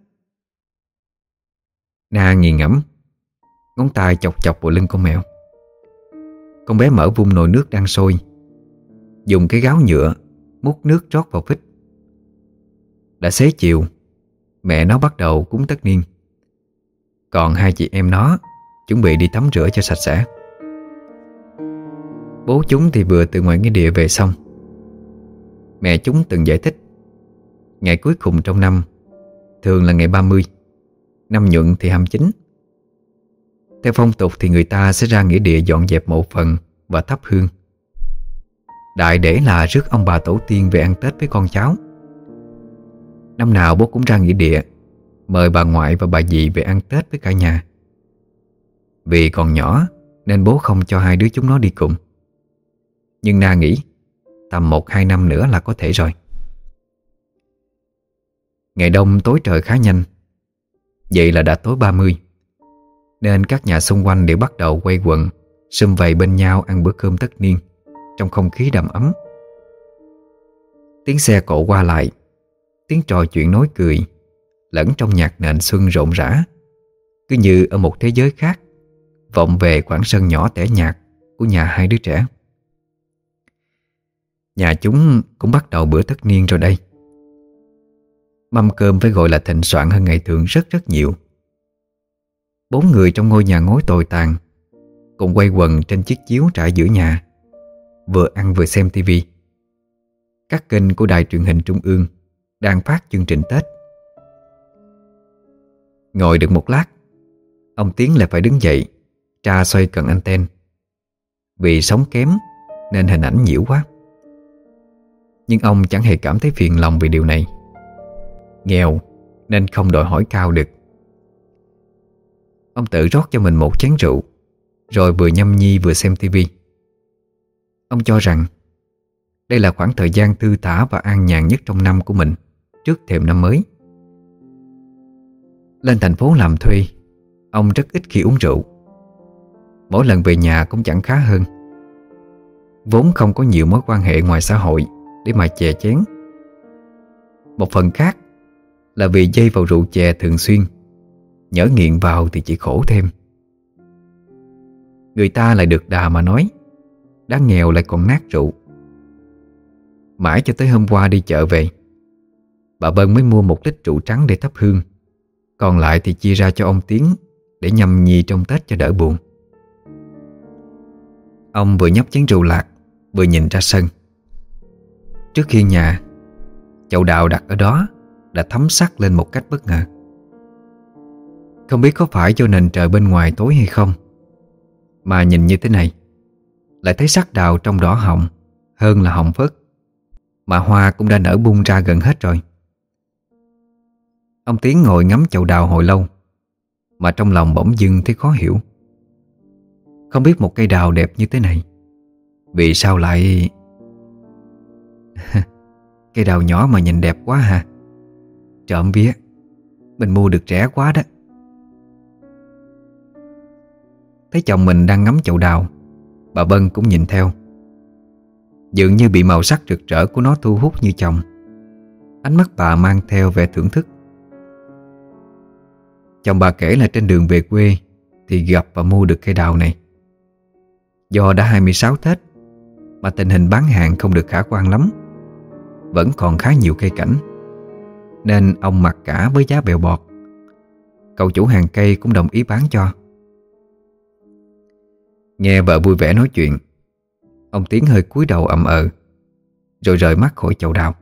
Na nghiền ngẫm, ngón tay chọc chọc vào lưng con mèo. Con bé mở vung nồi nước đang sôi, dùng cái gáo nhựa múc nước rót vào phích. Đã xế chiều, mẹ nó bắt đầu cúng tất niên, còn hai chị em nó chuẩn bị đi tắm rửa cho sạch sẽ. Bố chúng thì vừa từ ngoài nghĩa địa về xong. Mẹ chúng từng giải thích ngày cuối cùng trong năm thường là ngày ba mươi, năm nhuận thì hai mươi chín. Theo phong tục thì người ta sẽ ra nghĩa địa dọn dẹp mộ phần và thắp hương. Đại để là rước ông bà tổ tiên về ăn Tết với con cháu. Năm nào bố cũng ra nghĩa địa mời bà ngoại và bà dì về ăn Tết với cả nhà. Vì còn nhỏ nên bố không cho hai đứa chúng nó đi cùng. Nhưng Na nghĩ tầm một hai năm nữa là có thể rồi. Ngày đông tối trời khá nhanh. Vậy là đã tối ba mươi, nên các nhà xung quanh đều bắt đầu quay quần sum vầy bên nhau ăn bữa cơm tất niên trong không khí đầm ấm. Tiếng xe cộ qua lại, tiếng trò chuyện nói cười lẫn trong nhạc nền xuân rộn rã, cứ như ở một thế giới khác vọng về khoảng sân nhỏ tẻ nhạt của nhà hai đứa trẻ. Nhà chúng cũng bắt đầu bữa tất niên rồi đây. Mâm cơm phải gọi là thịnh soạn hơn ngày thường rất rất nhiều. Bốn người trong ngôi nhà ngói tồi tàn cùng quay quần trên chiếc chiếu trải giữa nhà, vừa ăn vừa xem tivi. Các kênh của đài truyền hình trung ương đang phát chương trình Tết. Ngồi được một lát, ông Tiến lại phải đứng dậy tra xoay cần anten. Vì sống kém nên hình ảnh nhiễu quá. Nhưng ông chẳng hề cảm thấy phiền lòng vì điều này. Nghèo nên không đòi hỏi cao được. Ông tự rót cho mình một chén rượu, rồi vừa nhâm nhi vừa xem tivi. Ông cho rằng đây là khoảng thời gian thư thả và an nhàn nhất trong năm của mình trước thềm năm mới. Lên thành phố làm thuê, ông rất ít khi uống rượu. Mỗi lần về nhà cũng chẳng khá hơn. Vốn không có nhiều mối quan hệ ngoài xã hội để mà chè chén. Một phần khác là vì dây vào rượu chè thường xuyên, nhỡ nghiện vào thì chỉ khổ thêm. Người ta lại được đà mà nói đã nghèo lại còn nát rượu. Mãi cho tới hôm qua đi chợ về, bà Bân mới mua một lít rượu trắng để thắp hương, còn lại thì chia ra cho ông Tiến để nhâm nhi trong Tết cho đỡ buồn. Ông vừa nhấp chén rượu lạc vừa nhìn ra sân. Trước hiên nhà, chậu đào đặt ở đó đã thấm sắc lên một cách bất ngờ. Không biết có phải do nền trời bên ngoài tối hay không, mà nhìn như thế này lại thấy sắc đào trong đỏ hồng hơn là hồng phớt, mà hoa cũng đã nở bung ra gần hết rồi. Ông Tiến ngồi ngắm chậu đào hồi lâu, mà trong lòng bỗng dưng thấy khó hiểu. Không biết một cây đào đẹp như thế này, vì sao lại... Cây đào nhỏ mà nhìn đẹp quá hả? Trộm vía, mình mua được rẻ quá đó. Thấy chồng mình đang ngắm chậu đào, bà Bân cũng nhìn theo. Dường như bị màu sắc rực rỡ của nó thu hút như chồng. Ánh mắt bà mang theo vẻ thưởng thức. Chồng bà kể là trên đường về quê thì gặp và mua được cây đào này. Do đã hai mươi sáu Tết mà tình hình bán hàng không được khả quan lắm, vẫn còn khá nhiều cây cảnh, nên ông mặc cả với giá bèo bọt. Cậu chủ hàng cây cũng đồng ý bán cho. Nghe vợ vui vẻ nói chuyện, ông Tiến hơi cúi đầu ậm ờ, rồi rời mắt khỏi chậu đào.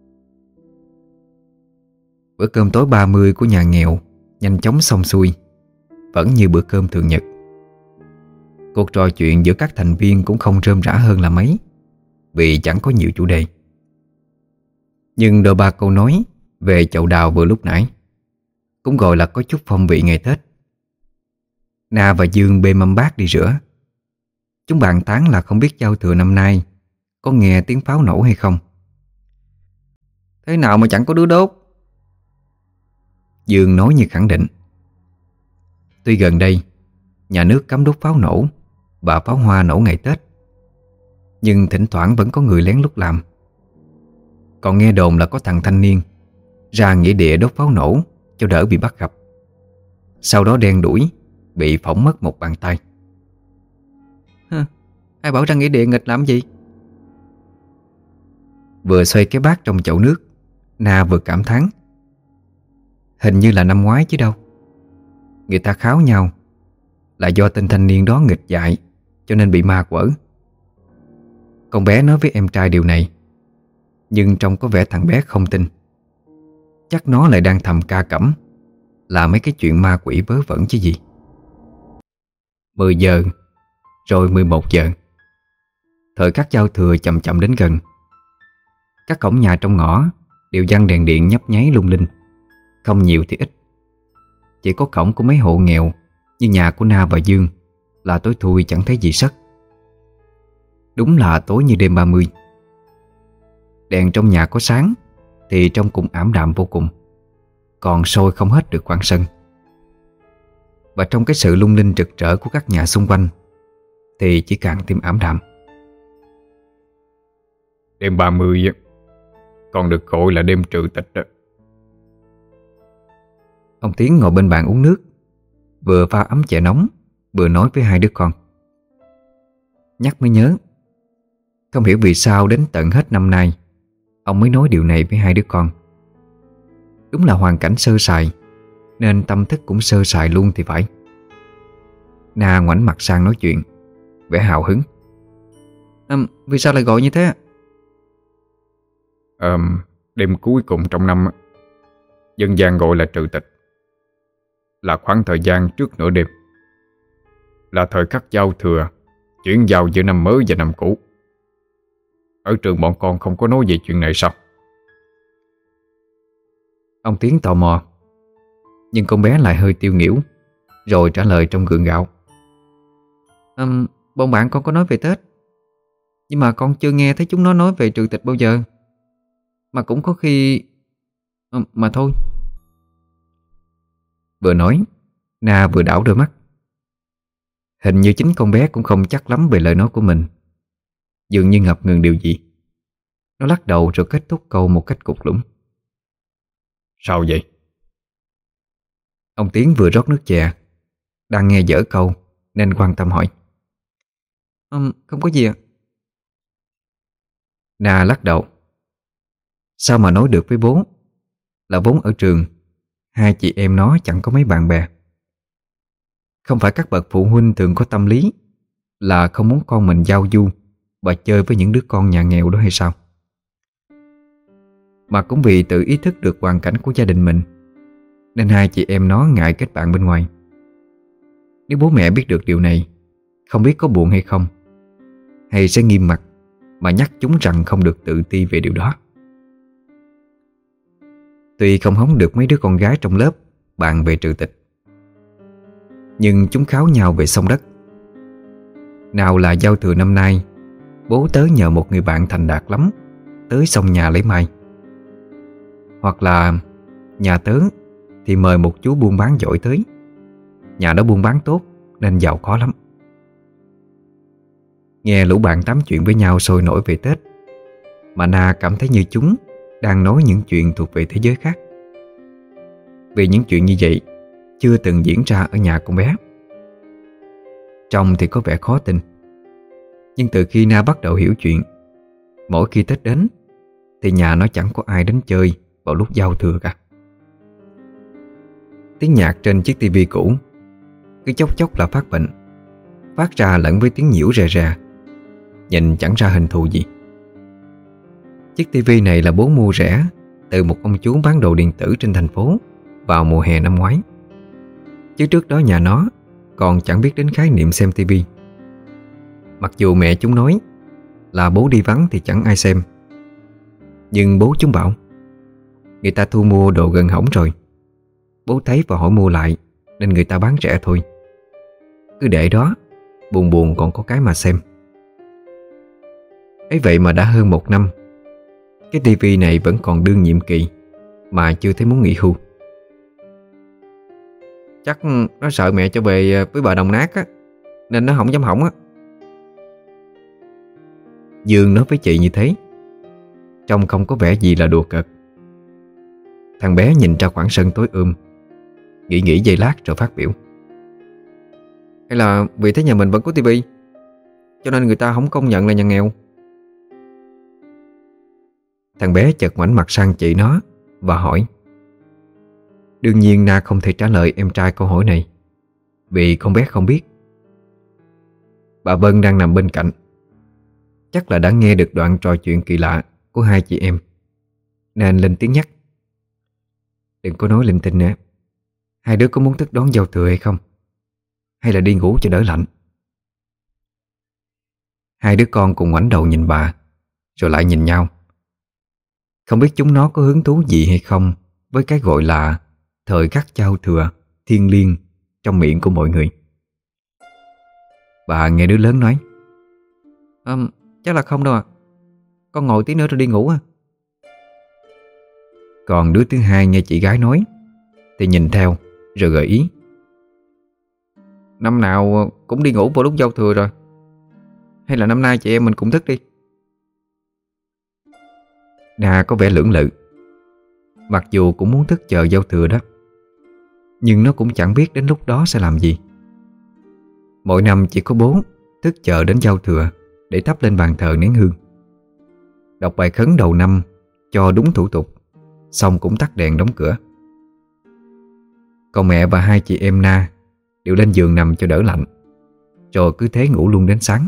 Bữa cơm tối ba mươi của nhà nghèo nhanh chóng xong xuôi, vẫn như bữa cơm thường nhật. Cuộc trò chuyện giữa các thành viên cũng không rơm rã hơn là mấy, vì chẳng có nhiều chủ đề. Nhưng đôi ba câu nói về chậu đào vừa lúc nãy cũng gọi là có chút phong vị ngày Tết. Na và Dương bê mâm bát đi rửa. Chúng bàn tán là không biết giao thừa năm nay có nghe tiếng pháo nổ hay không. Thế nào mà chẳng có đứa đốt? Dương nói như khẳng định. Tuy gần đây nhà nước cấm đốt pháo nổ và pháo hoa nổ ngày Tết, nhưng thỉnh thoảng vẫn có người lén lút làm. Còn nghe đồn là có thằng thanh niên ra nghĩa địa đốt pháo nổ cho đỡ bị bắt gặp, sau đó đen đuổi, bị phỏng mất một bàn tay. Hừ, ai bảo ra nghĩa địa nghịch làm gì? Vừa xoay cái bát trong chậu nước, Na vừa cảm thán. Hình như là năm ngoái chứ đâu. Người ta kháo nhau là do tên thanh niên đó nghịch dại cho nên bị ma quở. Con bé nói với em trai điều này, nhưng trông có vẻ thằng bé không tin. Chắc nó lại đang thầm ca cẩm là mấy cái chuyện ma quỷ vớ vẩn chứ gì. Mười giờ, rồi mười một giờ. Thời khắc giao thừa chậm chậm đến gần. Các cổng nhà trong ngõ đều giăng đèn điện nhấp nháy lung linh. Không nhiều thì ít. Chỉ có cổng của mấy hộ nghèo như nhà của Na và Dương là tối thui chẳng thấy gì sất. Đúng là tối như đêm ba mươi. Đèn trong nhà có sáng thì trong cũng ảm đạm vô cùng, còn soi không hết được khoảng sân. Và trong cái sự lung linh rực rỡ của các nhà xung quanh thì chỉ càng thêm ảm đạm. Đêm ba mươi còn được gọi là đêm trừ tịch đó. Ông Tiến ngồi bên bàn uống nước, vừa pha ấm chè nóng, vừa nói với hai đứa con. Nhắc mới nhớ, không hiểu vì sao đến tận hết năm nay ông mới nói điều này với hai đứa con. Đúng là hoàn cảnh sơ sài, nên tâm thức cũng sơ sài luôn thì phải. Na ngoảnh mặt sang nói chuyện, vẻ hào hứng. À, vì sao lại gọi như thế? À, đêm cuối cùng trong năm dân gian gọi là trừ tịch, là khoảng thời gian trước nửa đêm, là thời khắc giao thừa, chuyển giao giữa năm mới và năm cũ. Ở trường bọn con không có nói về chuyện này sao? Ông Tiến tò mò, nhưng con bé lại hơi tiêu nghỉu, rồi trả lời trong gượng gạo. Um, bọn bạn con có nói về Tết, nhưng mà con chưa nghe thấy chúng nó nói về trừ tịch bao giờ. Mà cũng có khi... Um, mà thôi. Vừa nói, Na vừa đảo đôi mắt. Hình như chính con bé cũng không chắc lắm về lời nói của mình. Dường như ngập ngừng điều gì. Nó lắc đầu rồi kết thúc câu một cách cục lũng. Sao vậy? Ông Tiến vừa rót nước chè, đang nghe dở câu nên quan tâm hỏi. Um, không có gì ạ. Na lắc đầu. Sao mà nói được với bố? Là vốn ở trường hai chị em nó chẳng có mấy bạn bè. Không phải các bậc phụ huynh thường có tâm lý là không muốn con mình giao du và chơi với những đứa con nhà nghèo đó hay sao? Mà cũng vì tự ý thức được hoàn cảnh của gia đình mình, nên hai chị em nó ngại kết bạn bên ngoài. Nếu bố mẹ biết được điều này, không biết có buồn hay không, hay sẽ nghiêm mặt mà nhắc chúng rằng không được tự ti về điều đó. Tuy không hóng được mấy đứa con gái trong lớp bàn về trừ tịch, nhưng chúng kháo nhau về sông đất. Nào là giao thừa năm nay, bố tớ nhờ một người bạn thành đạt lắm tới sông nhà lấy mai. Hoặc là nhà tớ thì mời một chú buôn bán giỏi tới. Nhà đó buôn bán tốt nên giàu có lắm. Nghe lũ bạn tám chuyện với nhau sôi nổi về Tết, mà Na cảm thấy như chúng đang nói những chuyện thuộc về thế giới khác. Vì những chuyện như vậy chưa từng diễn ra ở nhà con bé. Trông thì có vẻ khó tin, nhưng từ khi Na bắt đầu hiểu chuyện, mỗi khi Tết đến thì nhà nó chẳng có ai đến chơi vào lúc giao thừa cả. Tiếng nhạc trên chiếc tivi cũ cứ chốc chốc là phát bệnh, phát ra lẫn với tiếng nhiễu rè rè, nhìn chẳng ra hình thù gì. Chiếc tivi này là bố mua rẻ từ một ông chú bán đồ điện tử trên thành phố vào mùa hè năm ngoái. Chứ trước đó nhà nó còn chẳng biết đến khái niệm xem tivi. Mặc dù mẹ chúng nói là bố đi vắng thì chẳng ai xem, nhưng bố chúng bảo người ta thu mua đồ gần hỏng rồi. Bố thấy và hỏi mua lại, nên người ta bán rẻ thôi. Cứ để đó, buồn buồn còn có cái mà xem. Ấy vậy mà đã hơn một năm, cái tivi này vẫn còn đương nhiệm kỳ mà chưa thấy muốn nghỉ hưu. Chắc nó sợ mẹ cho về với bà đồng nát á, nên nó không dám hỏng á. Dương nói với chị như thế, trông không có vẻ gì là đùa cợt. Thằng bé nhìn ra khoảng sân tối ươm, nghĩ nghĩ giây lát rồi phát biểu. Hay là vì thế nhà mình vẫn có tivi, cho nên người ta không công nhận là nhà nghèo? Thằng bé chợt ngoảnh mặt sang chị nó và hỏi. Đương nhiên Na không thể trả lời em trai câu hỏi này, vì con bé không biết. Bà Vân đang nằm bên cạnh, chắc là đã nghe được đoạn trò chuyện kỳ lạ của hai chị em, nên lên tiếng nhắc. Đừng có nói linh tinh nữa. Hai đứa có muốn thức đón giao thừa hay không? hay là đi ngủ cho đỡ lạnh? Hai đứa con cùng ngoảnh đầu nhìn bà, rồi lại nhìn nhau. Không biết chúng nó có hứng thú gì hay không với cái gọi là thời khắc giao thừa thiêng liêng trong miệng của mọi người. Bà nghe đứa lớn nói: à, chắc là không đâu ạ. Con ngồi tí nữa rồi đi ngủ à. Còn đứa thứ hai nghe chị gái nói thì nhìn theo rồi gợi ý: năm nào cũng đi ngủ vào lúc giao thừa rồi, hay là năm nay chị em mình cũng thức đi. Na có vẻ lưỡng lự. Mặc dù cũng muốn thức chờ giao thừa đó, nhưng nó cũng chẳng biết đến lúc đó sẽ làm gì. Mỗi năm chỉ có bố thức chờ đến giao thừa để thắp lên bàn thờ nén hương, đọc bài khấn đầu năm cho đúng thủ tục, xong cũng tắt đèn đóng cửa. Còn mẹ và hai chị em Na đều lên giường nằm cho đỡ lạnh, rồi cứ thế ngủ luôn đến sáng.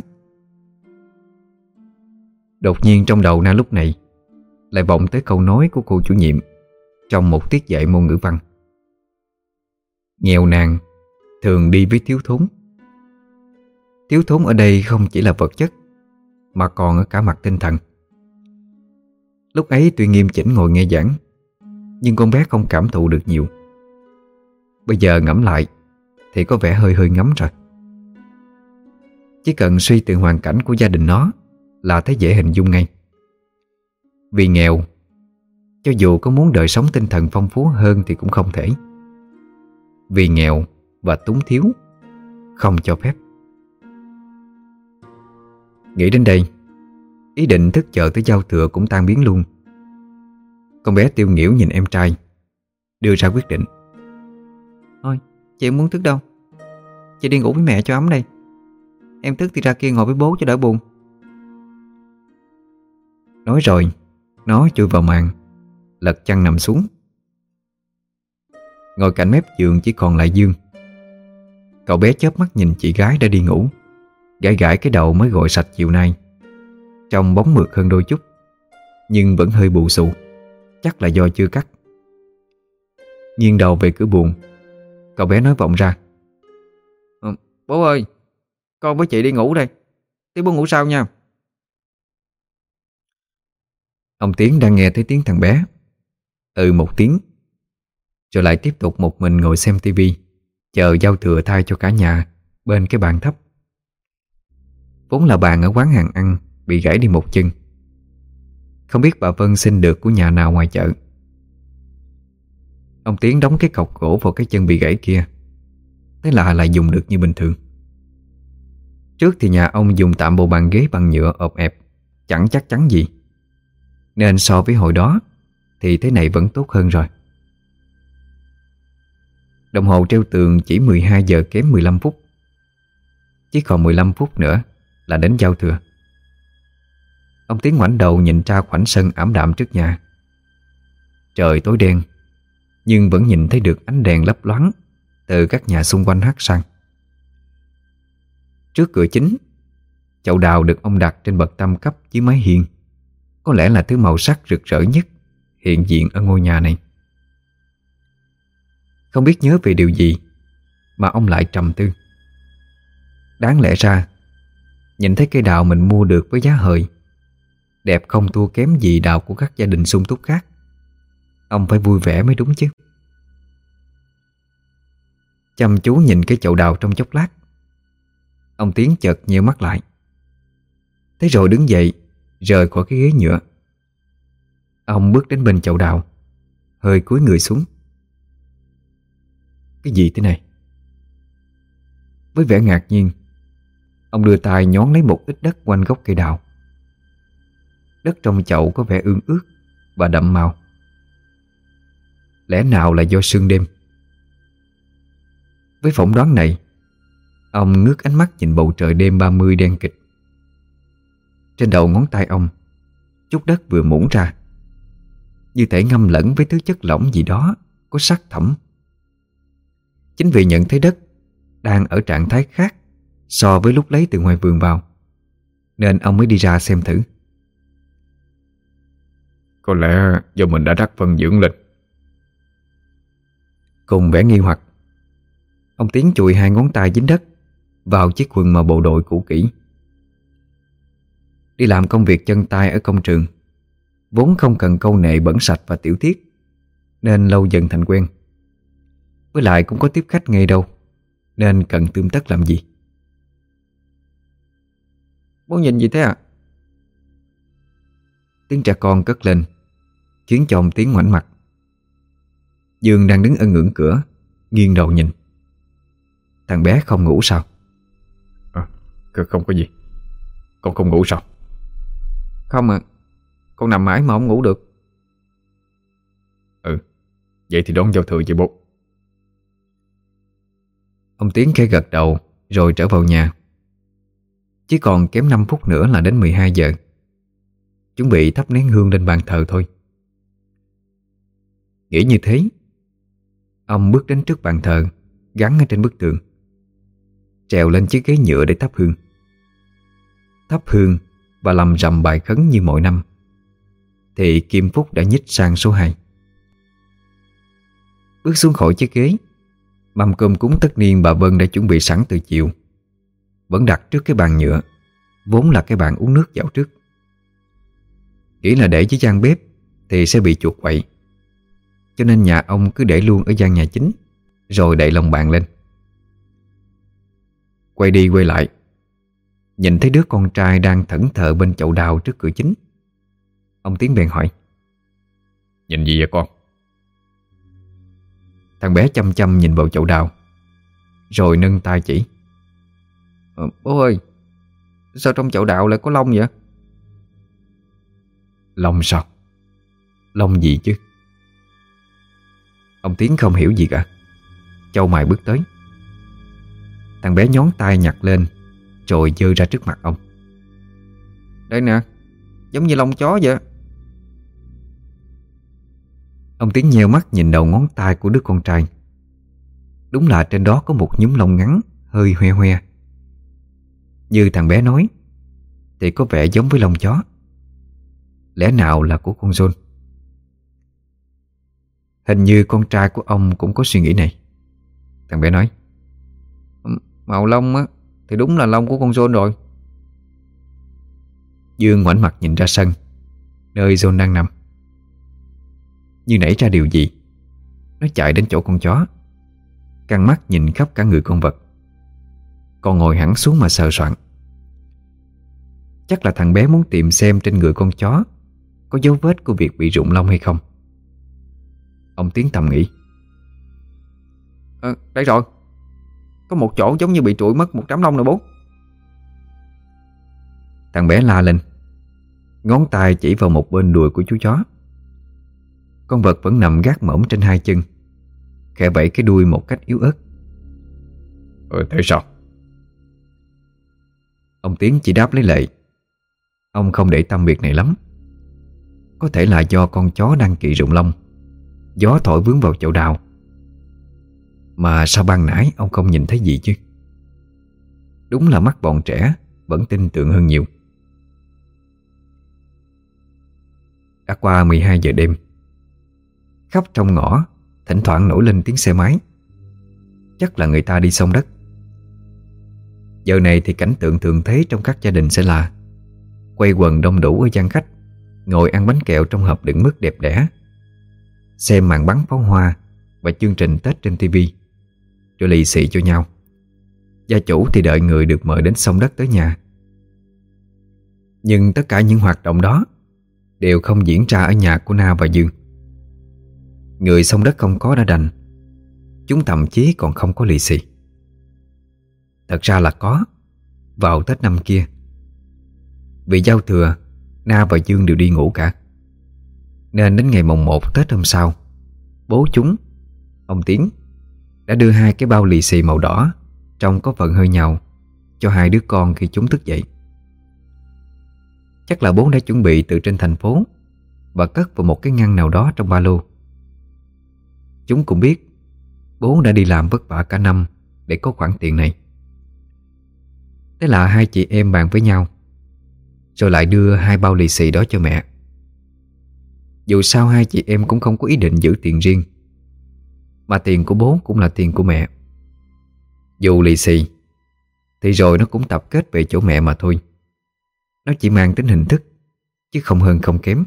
Đột nhiên trong đầu Na lúc này lại vọng tới câu nói của cô chủ nhiệm trong một tiết dạy môn ngữ văn: nghèo nàn thường đi với thiếu thốn. Thiếu thốn ở đây không chỉ là vật chất, mà còn ở cả mặt tinh thần. Lúc ấy tuy nghiêm chỉnh ngồi nghe giảng, nhưng con bé không cảm thụ được nhiều. Bây giờ ngẫm lại thì có vẻ hơi hơi ngấm rồi. Chỉ cần suy từ hoàn cảnh của gia đình nó là thấy dễ hình dung ngay. Vì nghèo, cho dù có muốn đời sống tinh thần phong phú hơn thì cũng không thể. Vì nghèo và túng thiếu, không cho phép. Nghĩ đến đây, ý định thức chờ tới giao thừa cũng tan biến luôn. Con bé tiêu nghỉu nhìn em trai, đưa ra quyết định: thôi, chị không muốn thức đâu. Chị đi ngủ với mẹ cho ấm đây. Em thức thì ra kia ngồi với bố cho đỡ buồn. Nói rồi, nó chui vào màn, lật chăn nằm xuống. Ngồi cạnh mép giường chỉ còn lại Dương. Cậu bé chớp mắt nhìn chị gái đã đi ngủ, gãi gãi cái đầu mới gội sạch chiều nay, trông bóng mượt hơn đôi chút, nhưng vẫn hơi bù xù, chắc là do chưa cắt. Nghiêng đầu về cửa buồng, cậu bé nói vọng ra: ừ, bố ơi, con với chị đi ngủ đây. Tí bố ngủ sau nha. Ông Tiến đang nghe thấy tiếng thằng bé ừ một tiếng, rồi lại tiếp tục một mình ngồi xem tivi, chờ giao thừa thay cho cả nhà bên cái bàn thấp. Vốn là bàn ở quán hàng ăn bị gãy đi một chân, không biết bà Vân xin được của nhà nào ngoài chợ. Ông Tiến đóng cái cọc gỗ vào cái chân bị gãy kia, thế là lại dùng được như bình thường. Trước thì nhà ông dùng tạm bộ bàn ghế bằng nhựa ọp ẹp, chẳng chắc chắn gì, nên so với hồi đó thì thế này vẫn tốt hơn rồi. Đồng hồ treo tường chỉ mười hai giờ kém mười lăm phút. Chỉ còn mười lăm phút nữa là đến giao thừa. Ông Tiến ngoảnh đầu nhìn ra khoảnh sân ảm đạm trước nhà. Trời tối đen, nhưng vẫn nhìn thấy được ánh đèn lấp loáng từ các nhà xung quanh hắt sang. Trước cửa chính, chậu đào được ông đặt trên bậc tam cấp dưới mái hiên, có lẽ là thứ màu sắc rực rỡ nhất hiện diện ở ngôi nhà này. Không biết nhớ về điều gì mà ông lại trầm tư. Đáng lẽ ra, nhìn thấy cây đào mình mua được với giá hời, đẹp không thua kém gì đào của các gia đình sung túc khác, ông phải vui vẻ mới đúng chứ. Chăm chú nhìn cái chậu đào trong chốc lát, ông Tiến chợt nheo mắt lại. Thế rồi đứng dậy, rời khỏi cái ghế nhựa. Ông bước đến bên chậu đào, hơi cúi người xuống. Cái gì thế này? Với vẻ ngạc nhiên, ông đưa tay nhón lấy một ít đất quanh gốc cây đào. Đất trong chậu có vẻ ương ướt và đậm màu. Lẽ nào là do sương đêm? Với phỏng đoán này, ông ngước ánh mắt nhìn bầu trời đêm ba mươi đen kịt. Trên đầu ngón tay ông, chút đất vừa muỗng ra, như thể ngâm lẫn với thứ chất lỏng gì đó có sắc thẫm. Chính vì nhận thấy đất đang ở trạng thái khác so với lúc lấy từ ngoài vườn vào, nên ông mới đi ra xem thử. Có lẽ do mình đã đắc phân dưỡng linh. Cùng vẻ nghi hoặc, Ông Tiến chùi hai ngón tay dính đất vào chiếc quần mà bộ đội cũ kỹ. Đi làm công việc chân tay ở công trường vốn không cần câu nệ bẩn sạch và tiểu tiết, nên lâu dần thành quen. Với lại cũng có tiếp khách ngay đâu, nên cần tươm tất làm gì. Bố nhìn gì thế ạ? Tiếng trẻ con cất lên, khiến cho ông Tiến ngoảnh mặt. Dương đang đứng ở ngưỡng cửa, nghiêng đầu nhìn. Thằng bé không ngủ sao? À, không có gì. Con không ngủ sao? Không ạ, à, con nằm mãi mà không ngủ được. Ừ, vậy thì đón giao thừa vậy bố. Ông Tiến khẽ gật đầu rồi trở vào nhà. Chỉ còn kém năm phút nữa là đến mười hai giờ. Chuẩn bị thắp nén hương lên bàn thờ thôi. Nghĩ như thế, ông bước đến trước bàn thờ gắn ở trên bức tường, trèo lên chiếc ghế nhựa để thắp hương. Thắp hương và lầm rầm bài khấn như mọi năm, thì Kim Phúc đã nhích sang số hai. Bước xuống khỏi chiếc ghế, mâm cơm cúng tất niên bà Vân đã chuẩn bị sẵn từ chiều vẫn đặt trước cái bàn nhựa, vốn là cái bàn uống nước dạo trước. Nghĩ là để dưới gian bếp thì sẽ bị chuột quậy, cho nên nhà ông cứ để luôn ở gian nhà chính, rồi đậy lồng bàn lên. Quay đi quay lại, nhìn thấy đứa con trai đang thẫn thờ bên chậu đào trước cửa chính. Ông Tiến bèn hỏi: Nhìn gì vậy con? Thằng bé chăm chăm nhìn vào chậu đào, rồi nâng tay chỉ. Ờ, bố ơi, sao trong chậu đào lại có lông vậy? Lông sao? Lông gì chứ? Ông Tiến không hiểu gì cả, chau mày bước tới. Thằng bé nhón tay nhặt lên, rồi giơ ra trước mặt ông. Đây nè, giống như lông chó vậy. Ông Tiến nheo mắt nhìn đầu ngón tay của đứa con trai. Đúng là trên đó có một nhúm lông ngắn, hơi hoe hoe. Như thằng bé nói, thì có vẻ giống với lông chó. Lẽ nào là của con John? Hình như con trai của ông cũng có suy nghĩ này. Thằng bé nói: Màu lông á thì đúng là lông của con John rồi. Dương ngoảnh mặt nhìn ra sân, nơi John đang nằm. Như nảy ra điều gì, nó chạy đến chỗ con chó, căng mắt nhìn khắp cả người con vật, còn ngồi hẳn xuống mà sờ soạng. Chắc là thằng bé muốn tìm xem trên người con chó có dấu vết của việc bị rụng lông hay không. Ông Tiến thầm nghĩ: à, đây rồi, có một chỗ giống như bị trụi mất một đám lông rồi bố. Thằng bé la lên, ngón tay chỉ vào một bên đùi của chú chó. Con vật vẫn nằm gác mõm trên hai chân, khẽ vẫy cái đuôi một cách yếu ớt. Ờ thế sao? Ông Tiến chỉ đáp lấy lệ. Ông không để tâm việc này lắm. Có thể là do con chó đang kỵ rụng lông, gió thổi vướng vào chậu đào. Mà sao ban nãy ông không nhìn thấy gì chứ? Đúng là mắt bọn trẻ vẫn tin tưởng hơn nhiều. Đã qua mười hai giờ đêm. Khắp trong ngõ thỉnh thoảng nổi lên tiếng xe máy. Chắc là người ta đi xông đất. Giờ này thì cảnh tượng thường thấy trong các gia đình sẽ là quây quần đông đủ ở gian khách, ngồi ăn bánh kẹo trong hộp đựng mứt đẹp đẽ, xem màn bắn pháo hoa và chương trình Tết trên tivi, rồi lì xì cho nhau. Gia chủ thì đợi người được mời đến xông đất tới nhà. Nhưng tất cả những hoạt động đó đều không diễn ra ở nhà của Na và Dương. Người xông đất không có đã đành, chúng thậm chí còn không có lì xì. Thật ra là có vào Tết năm kia. Vì giao thừa, Na và Dương đều đi ngủ cả, nên đến ngày mồng một Tết hôm sau, bố chúng, ông Tiến, đã đưa hai cái bao lì xì màu đỏ trông có phần hơi nhàu cho hai đứa con khi chúng thức dậy. Chắc là bố đã chuẩn bị từ trên thành phố và cất vào một cái ngăn nào đó trong ba lô. Chúng cũng biết bố đã đi làm vất vả cả năm để có khoản tiền này. Thế là hai chị em bàn với nhau, rồi lại đưa hai bao lì xì đó cho mẹ. Dù sao hai chị em cũng không có ý định giữ tiền riêng, mà tiền của bố cũng là tiền của mẹ. Dù lì xì thì rồi nó cũng tập kết về chỗ mẹ mà thôi. Nó chỉ mang tính hình thức, chứ không hơn không kém.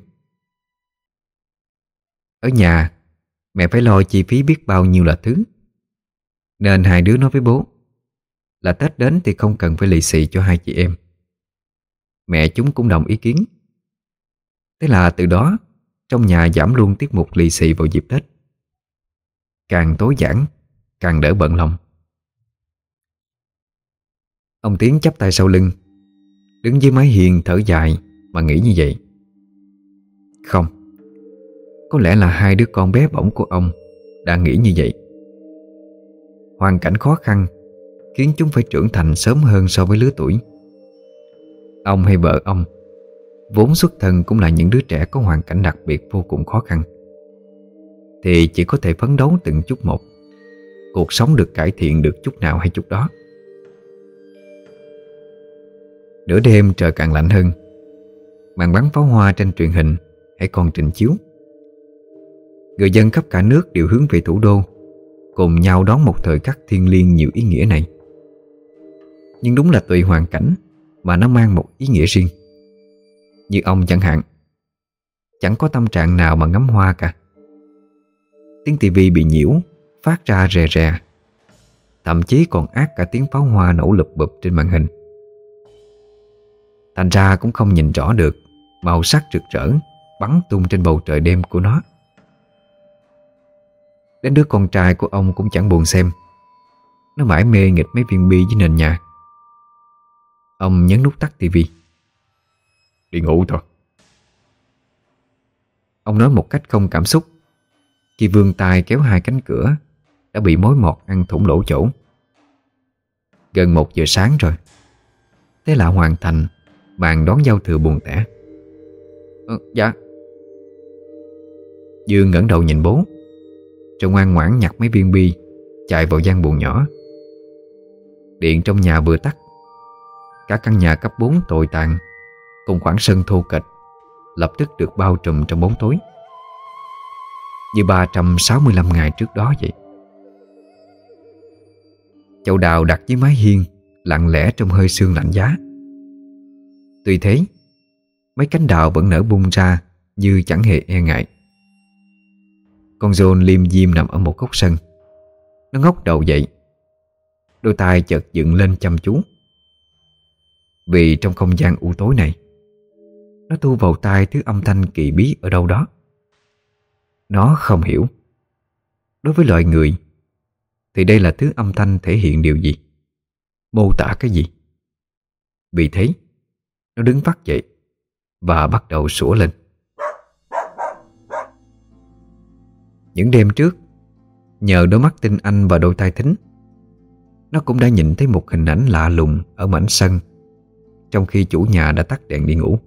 Ở nhà, mẹ phải lo chi phí biết bao nhiêu là thứ, nên hai đứa nói với bố là Tết đến thì không cần phải lì xì cho hai chị em. Mẹ chúng cũng đồng ý kiến. Thế là từ đó trong nhà giảm luôn tiết mục lì xì vào dịp Tết. Càng tối giản, càng đỡ bận lòng. Ông Tiến chắp tay sau lưng, đứng dưới mái hiên thở dài mà nghĩ như vậy. Không, có lẽ là hai đứa con bé bỏng của ông đã nghĩ như vậy. Hoàn cảnh khó khăn khiến chúng phải trưởng thành sớm hơn so với lứa tuổi. Ông hay vợ ông vốn xuất thân cũng là những đứa trẻ có hoàn cảnh đặc biệt vô cùng khó khăn, thì chỉ có thể phấn đấu từng chút một, cuộc sống được cải thiện được chút nào hay chút đó. Nửa đêm trời càng lạnh hơn, màn bắn pháo hoa trên truyền hình hãy còn trình chiếu. Người dân khắp cả nước đều hướng về thủ đô, cùng nhau đón một thời khắc thiêng liêng nhiều ý nghĩa này. Nhưng đúng là tùy hoàn cảnh mà nó mang một ý nghĩa riêng. Như ông chẳng hạn, chẳng có tâm trạng nào mà ngắm hoa cả. Tiếng tivi bị nhiễu phát ra rè rè, thậm chí còn ác cả tiếng pháo hoa nổ lụp bụp trên màn hình. Thành ra cũng không nhìn rõ được màu sắc rực rỡ bắn tung trên bầu trời đêm của nó. Đến đứa con trai của ông cũng chẳng buồn xem. Nó mãi mê nghịch mấy viên bi dưới nền nhà. Ông nhấn nút tắt tivi. Đi ngủ thôi. Ông nói một cách không cảm xúc khi vươn tay kéo hai cánh cửa đã bị mối mọt ăn thủng lỗ chỗ. Gần một giờ sáng rồi. Thế là hoàn thành màn đón giao thừa buồn tẻ. Ừ, dạ. Dương ngẩng đầu nhìn bố, rồi ngoan ngoãn nhặt mấy viên bi chạy vào gian buồng nhỏ. Điện trong nhà vừa tắt, cả căn nhà cấp bốn tồi tàn cùng khoảng sân thô kệch lập tức được bao trùm trong bóng tối, như ba trăm sáu mươi lăm ngày trước đó vậy. Chậu đào đặt dưới mái hiên lặng lẽ trong hơi sương lạnh giá. Tuy thế, mấy cánh đào vẫn nở bung ra như chẳng hề e ngại. Con John liêm diêm nằm ở một góc sân. Nó ngóc đầu dậy, đôi tai chợt dựng lên chăm chú. Vì trong không gian u tối này, nó thu vào tai thứ âm thanh kỳ bí ở đâu đó. Nó không hiểu, đối với loài người thì đây là thứ âm thanh thể hiện điều gì, mô tả cái gì. Vì thế, nó đứng phắt dậy và bắt đầu sủa lên. Những đêm trước, nhờ đôi mắt tinh anh và đôi tai thính, nó cũng đã nhìn thấy một hình ảnh lạ lùng ở mảnh sân trong khi chủ nhà đã tắt đèn đi ngủ.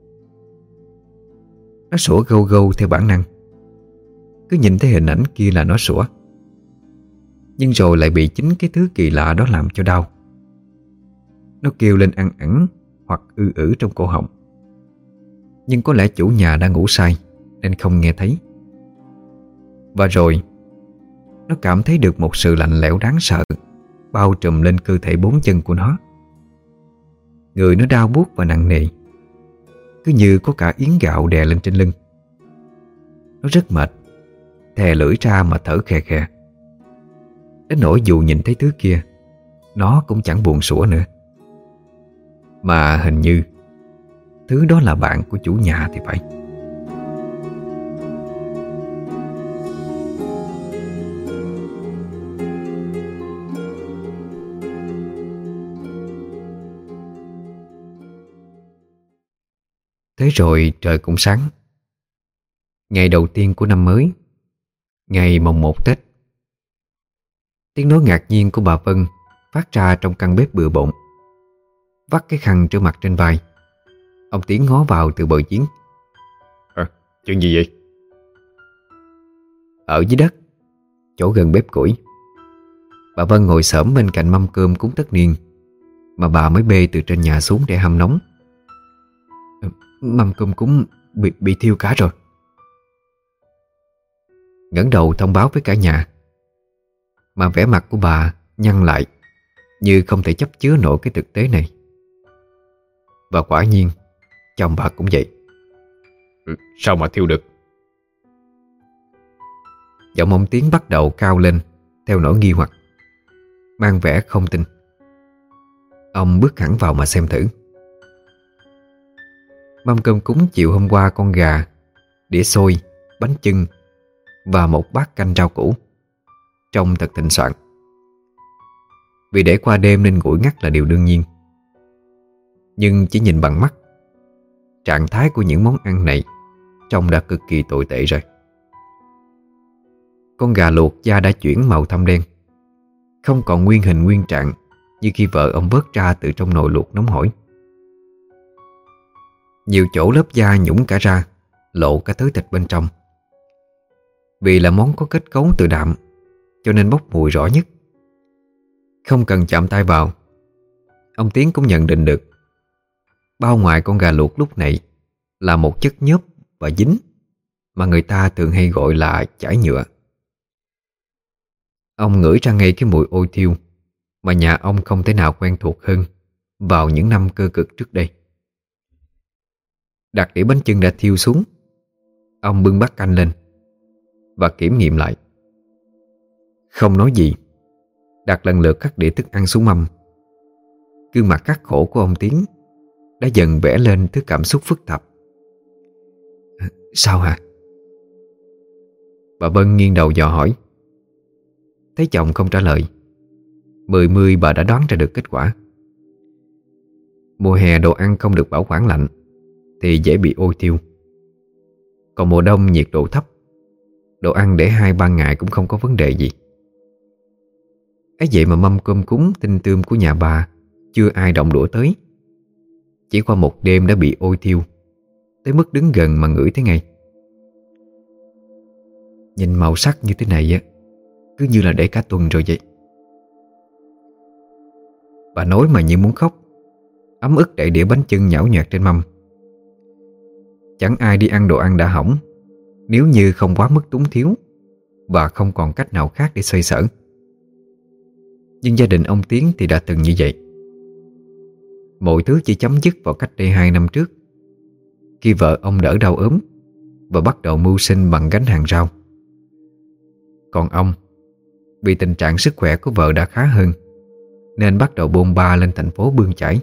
Nó sủa gâu gâu theo bản năng. Cứ nhìn thấy hình ảnh kia là nó sủa, nhưng rồi lại bị chính cái thứ kỳ lạ đó làm cho đau. Nó kêu lên ăn ẳng hoặc ư ử trong cổ họng. Nhưng có lẽ chủ nhà đã ngủ say nên không nghe thấy. Và rồi nó cảm thấy được một sự lạnh lẽo đáng sợ bao trùm lên cơ thể bốn chân của nó. Người nó đau buốt và nặng nề, cứ như có cả yến gạo đè lên trên lưng. Nó rất mệt, thè lưỡi ra mà thở khè khè. Đến nỗi dù nhìn thấy thứ kia, nó cũng chẳng buồn sủa nữa. Mà hình như thứ đó là bạn của chủ nhà thì phải. Thế rồi trời cũng sáng. Ngày đầu tiên của năm mới, ngày mồng một Tết. Tiếng nói ngạc nhiên của bà Vân phát ra trong căn bếp bừa bộn. Vắt cái khăn rửa mặt trên vai, ông Tiến ngó vào từ bờ giếng. À, chuyện gì vậy? Ở dưới đất, chỗ gần bếp củi, bà Vân ngồi xổm bên cạnh mâm cơm cúng tất niên mà bà mới bê từ trên nhà xuống để hâm nóng. Mâm cơm cúng bị, bị thiêu cả rồi. Ngẩng đầu thông báo với cả nhà, mà vẻ mặt của bà nhăn lại như không thể chấp chứa nổi cái thực tế này. Và quả nhiên chồng bà cũng vậy. Ừ, sao mà thiêu được? Giọng ông Tiến bắt đầu cao lên theo nỗi nghi hoặc, mang vẻ không tin. Ông bước hẳn vào mà xem thử. Mâm cơm cúng chiều hôm qua con gà, đĩa xôi, bánh chưng và một bát canh rau củ, trông thật thịnh soạn. Vì để qua đêm nên nguội ngắt là điều đương nhiên. Nhưng chỉ nhìn bằng mắt, trạng thái của những món ăn này trông đã cực kỳ tồi tệ rồi. Con gà luộc da đã chuyển màu thâm đen, không còn nguyên hình nguyên trạng như khi vợ ông vớt ra từ trong nồi luộc nóng hổi. Nhiều chỗ lớp da nhũng cả ra, lộ cả thớ thịt bên trong. Vì là món có kết cấu từ đạm, cho nên bốc mùi rõ nhất. Không cần chạm tay vào, ông Tiến cũng nhận định được bao ngoài con gà luộc lúc này là một chất nhớp và dính mà người ta thường hay gọi là chải nhựa. Ông ngửi ra ngay cái mùi ôi thiêu mà nhà ông không thể nào quen thuộc hơn vào những năm cơ cực trước đây. Đặt đĩa bánh chưng đã thiêu xuống, ông bưng bát canh lên và kiểm nghiệm lại. Không nói gì, đặt lần lượt các đĩa thức ăn xuống mâm. Gương mặt khắc khổ của ông Tiến đã dần vẽ lên thứ cảm xúc phức tạp. Sao hả? Bà Vân nghiêng đầu dò hỏi. Thấy chồng không trả lời, mười mươi bà đã đoán ra được kết quả. Mùa hè đồ ăn không được bảo quản lạnh thì dễ bị ôi thiêu. Còn mùa đông nhiệt độ thấp, đồ ăn để hai ba ngày cũng không có vấn đề gì. Ấy vậy mà mâm cơm cúng tinh tươm của nhà bà chưa ai động đũa tới. Chỉ qua một đêm đã bị ôi thiêu, tới mức đứng gần mà ngửi thấy ngay. Nhìn màu sắc như thế này á, cứ như là để cả tuần rồi vậy. Bà nói mà như muốn khóc, ấm ức đậy đĩa bánh chưng nhão nhoẹt trên mâm. Chẳng ai đi ăn đồ ăn đã hỏng nếu như không quá mức túng thiếu và không còn cách nào khác để xoay sở. Nhưng gia đình ông Tiến thì đã từng như vậy. Mọi thứ chỉ chấm dứt vào cách đây hai năm trước, khi vợ ông đỡ đau ốm và bắt đầu mưu sinh bằng gánh hàng rau. Còn ông, vì tình trạng sức khỏe của vợ đã khá hơn, nên bắt đầu bôn ba lên thành phố bươn chải.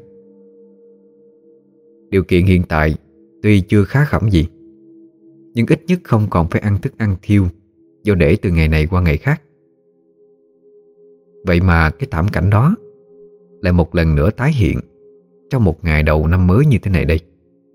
Điều kiện hiện tại tuy chưa khá khẩm gì, nhưng ít nhất không còn phải ăn thức ăn thiêu do để từ ngày này qua ngày khác. Vậy mà cái thảm cảnh đó lại một lần nữa tái hiện trong một ngày đầu năm mới như thế này đây.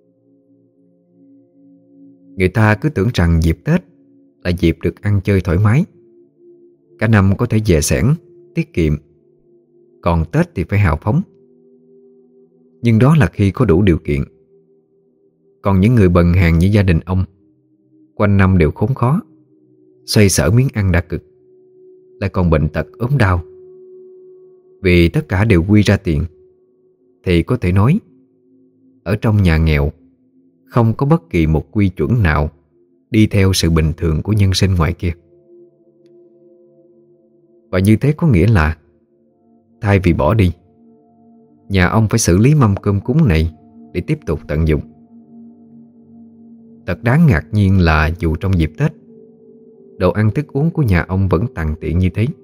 Người ta cứ tưởng rằng dịp Tết là dịp được ăn chơi thoải mái, cả năm có thể dè sẻn, tiết kiệm, còn Tết thì phải hào phóng. Nhưng đó là khi có đủ điều kiện. Còn những người bần hàn như gia đình ông, quanh năm đều khốn khó, xoay sở miếng ăn đã cực, lại còn bệnh tật ốm đau. Vì tất cả đều quy ra tiền, thì có thể nói ở trong nhà nghèo không có bất kỳ một quy chuẩn nào đi theo sự bình thường của nhân sinh ngoài kia. Và như thế có nghĩa là thay vì bỏ đi, nhà ông phải xử lý mâm cơm cúng này để tiếp tục tận dụng. Thật đáng ngạc nhiên là dù trong dịp Tết, đồ ăn thức uống của nhà ông vẫn tằn tiện như thế.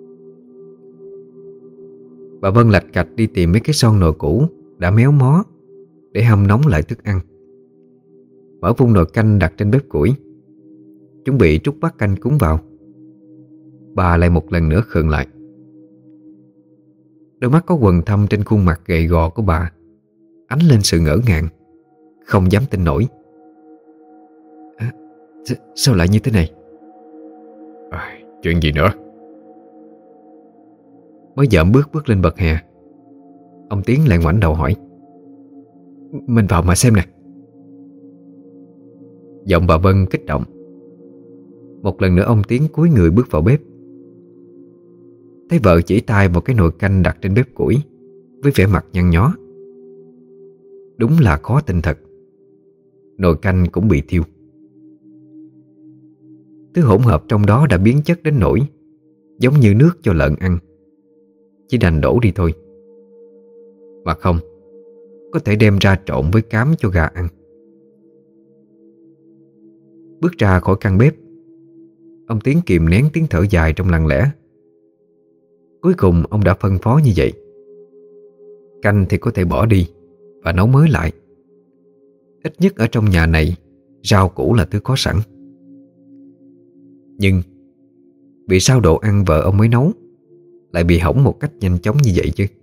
Bà Vân lạch cạch đi tìm mấy cái son nồi cũ đã méo mó để hâm nóng lại thức ăn. Mở vung nồi canh đặt trên bếp củi, chuẩn bị trút bát canh cúng vào. Bà lại một lần nữa khựng lại. Đôi mắt có quầng thâm trên khuôn mặt gầy gò của bà ánh lên sự ngỡ ngàng, không dám tin nổi. À, sao lại như thế này? À, chuyện gì nữa? Mới dợm bước bước lên bậc hè, ông Tiến lại ngoảnh đầu hỏi. Mình vào mà xem nè. Giọng bà Vân kích động. Một lần nữa ông Tiến cúi người bước vào bếp. Thấy vợ chỉ tay vào cái nồi canh đặt trên bếp củi với vẻ mặt nhăn nhó. Đúng là khó tin thật, nồi canh cũng bị thiêu. Thứ hỗn hợp trong đó đã biến chất đến nỗi giống như nước cho lợn ăn. chỉ đành đổ đi thôi. Mà không, có thể đem ra trộn với cám cho gà ăn. Bước ra khỏi căn bếp, ông Tiến kìm nén tiếng thở dài trong lặng lẽ. Cuối cùng ông đã phân phó như vậy. Canh thì có thể bỏ đi và nấu mới lại. Ít nhất ở trong nhà này, rau củ là thứ có sẵn. Nhưng vì sao đồ ăn vợ ông mới nấu lại bị hỏng một cách nhanh chóng như vậy chứ?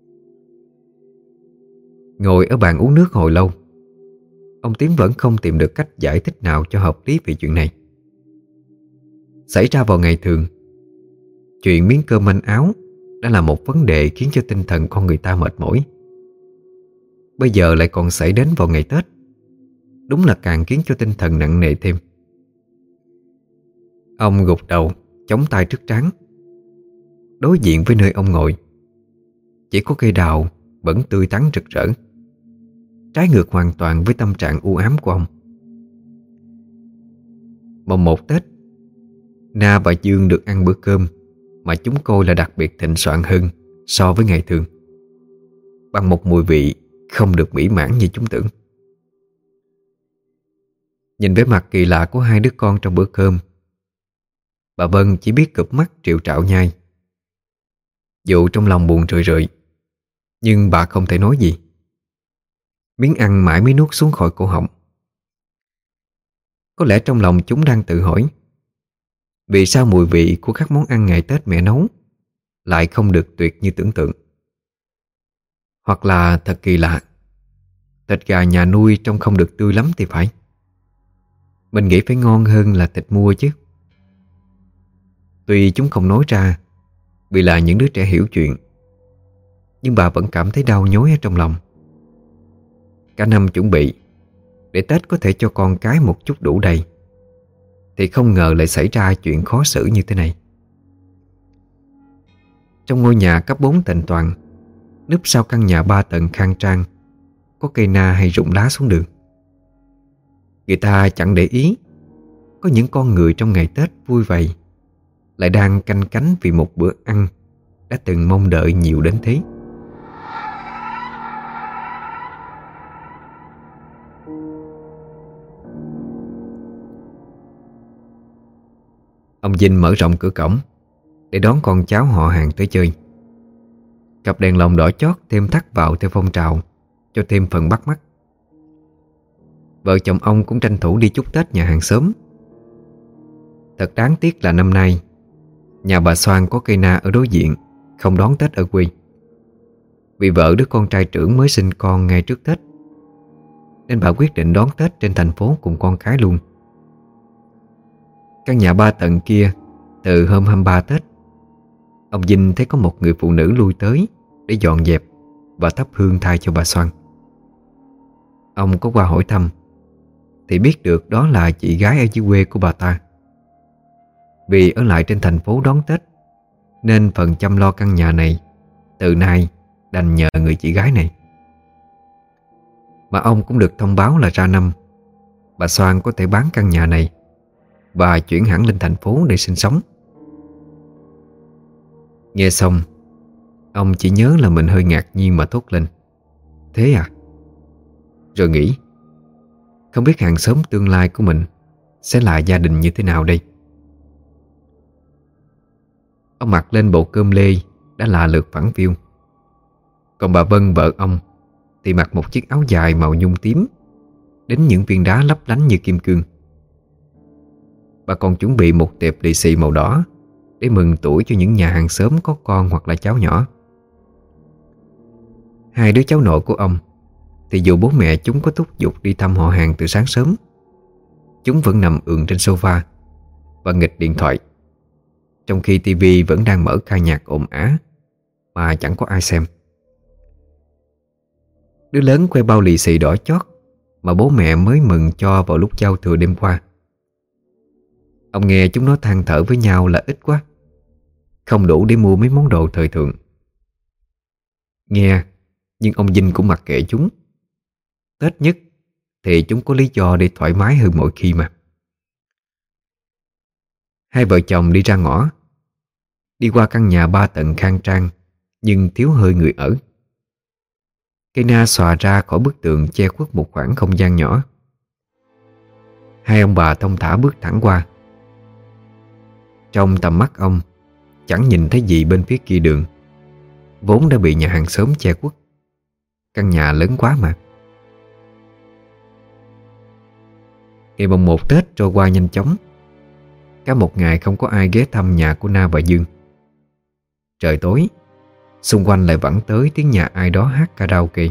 Ngồi ở bàn uống nước hồi lâu, ông Tiến vẫn không tìm được cách giải thích nào cho hợp lý về chuyện này. Xảy ra vào ngày thường, chuyện miếng cơm manh áo đã là một vấn đề khiến cho tinh thần con người ta mệt mỏi. Bây giờ lại còn xảy đến vào ngày Tết, đúng là càng khiến cho tinh thần nặng nề thêm. Ông gục đầu, chống tay trước trán. Đối diện với nơi ông ngồi, chỉ có cây đào vẫn tươi tắn rực rỡ, trái ngược hoàn toàn với tâm trạng u ám của ông. Mồng một Tết, Na và Dương được ăn bữa cơm mà chúng coi là đặc biệt thịnh soạn hơn so với ngày thường, bằng một mùi vị không được mỹ mãn như chúng tưởng. Nhìn vẻ mặt kỳ lạ của hai đứa con trong bữa cơm, bà Vân chỉ biết cụp mắt triệu trạo nhai. Dù trong lòng buồn rười rượi, nhưng bà không thể nói gì. Miếng ăn mãi mới nuốt xuống khỏi cổ họng. Có lẽ trong lòng chúng đang tự hỏi, vì sao mùi vị của các món ăn ngày Tết mẹ nấu lại không được tuyệt như tưởng tượng? Hoặc là thật kỳ lạ, thịt gà nhà nuôi trông không được tươi lắm thì phải. Mình nghĩ phải ngon hơn là thịt mua chứ. Tuy chúng không nói ra vì là những đứa trẻ hiểu chuyện, nhưng bà vẫn cảm thấy đau nhói ở trong lòng. Cả năm chuẩn bị để Tết có thể cho con cái một chút đủ đầy, thì không ngờ lại xảy ra chuyện khó xử như thế này. Trong ngôi nhà cấp bốn tịnh toàn, núp sau căn nhà ba tầng khang trang, có cây na hay rụng lá xuống đường. Người ta chẳng để ý có những con người trong ngày Tết vui vầy lại đang canh cánh vì một bữa ăn đã từng mong đợi nhiều đến thế. Ông Vinh mở rộng cửa cổng để đón con cháu họ hàng tới chơi. Cặp đèn lồng đỏ chót thêm thắt vào theo phong trào, cho thêm phần bắt mắt. Vợ chồng ông cũng tranh thủ đi chúc Tết nhà hàng xóm. Thật đáng tiếc là năm nay nhà bà Soan có cây na ở đối diện không đón Tết ở quê. Vì vợ đứa con trai trưởng mới sinh con ngay trước Tết, nên bà quyết định đón Tết trên thành phố cùng con cái luôn. Căn nhà ba tầng kia, từ hôm hai mươi ba Tết, ông Vinh thấy có một người phụ nữ lui tới để dọn dẹp và thắp hương thay cho bà Soan. Ông có qua hỏi thăm thì biết được đó là chị gái ở dưới quê của bà ta. Vì ở lại trên thành phố đón Tết, nên phần chăm lo căn nhà này từ nay đành nhờ người chị gái này. Mà ông cũng được thông báo là ra năm bà Soan có thể bán căn nhà này và chuyển hẳn lên thành phố để sinh sống. Nghe xong, ông chỉ nhớ là mình hơi ngạc nhiên mà thốt lên: thế à? Rồi nghĩ, không biết hàng xóm tương lai của mình sẽ là gia đình như thế nào đây? Ông mặc lên bộ cơm lê đã là lượt phẳng phiu. Còn bà Vân vợ ông thì mặc một chiếc áo dài màu nhung tím đến những viên đá lấp lánh như kim cương. Bà còn chuẩn bị một tệp lì xì màu đỏ để mừng tuổi cho những nhà hàng xóm có con hoặc là cháu nhỏ. Hai đứa cháu nội của ông thì dù bố mẹ chúng có thúc giục đi thăm họ hàng từ sáng sớm, chúng vẫn nằm ườn trên sofa và nghịch điện thoại, trong khi tivi vẫn đang mở ca nhạc ồn ào mà chẳng có ai xem. Đứa lớn quay bao lì xì đỏ chót mà bố mẹ mới mừng cho vào lúc giao thừa đêm qua. Ông nghe chúng nó than thở với nhau là ít quá, không đủ để mua mấy món đồ thời thượng. Nghe, nhưng ông Vinh cũng mặc kệ chúng. Tết nhất thì chúng có lý do để thoải mái hơn mọi khi mà. Hai vợ chồng đi ra ngõ, đi qua căn nhà ba tầng khang trang nhưng thiếu hơi người ở. Cây na xòa ra khỏi bức tường che khuất một khoảng không gian nhỏ. Hai ông bà thong thả bước thẳng qua. Trong tầm mắt ông chẳng nhìn thấy gì bên phía kia đường, vốn đã bị nhà hàng xóm che khuất. Căn nhà lớn quá mà. Ngày mồng một Tết trôi qua nhanh chóng. Cả một ngày không có ai ghé thăm nhà của Na và Dương. Trời tối, xung quanh lại vẳng tới tiếng nhà ai đó hát karaoke.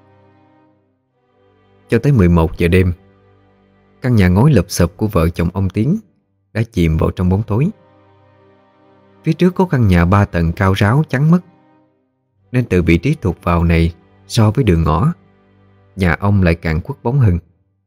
Cho tới mười một giờ đêm, căn nhà ngói lụp xụp của vợ chồng ông Tiến đã chìm vào trong bóng tối. Phía trước có căn nhà ba tầng cao ráo chắn mất, nên từ vị trí thuộc vào này so với đường ngõ, nhà ông lại càng khuất bóng hơn.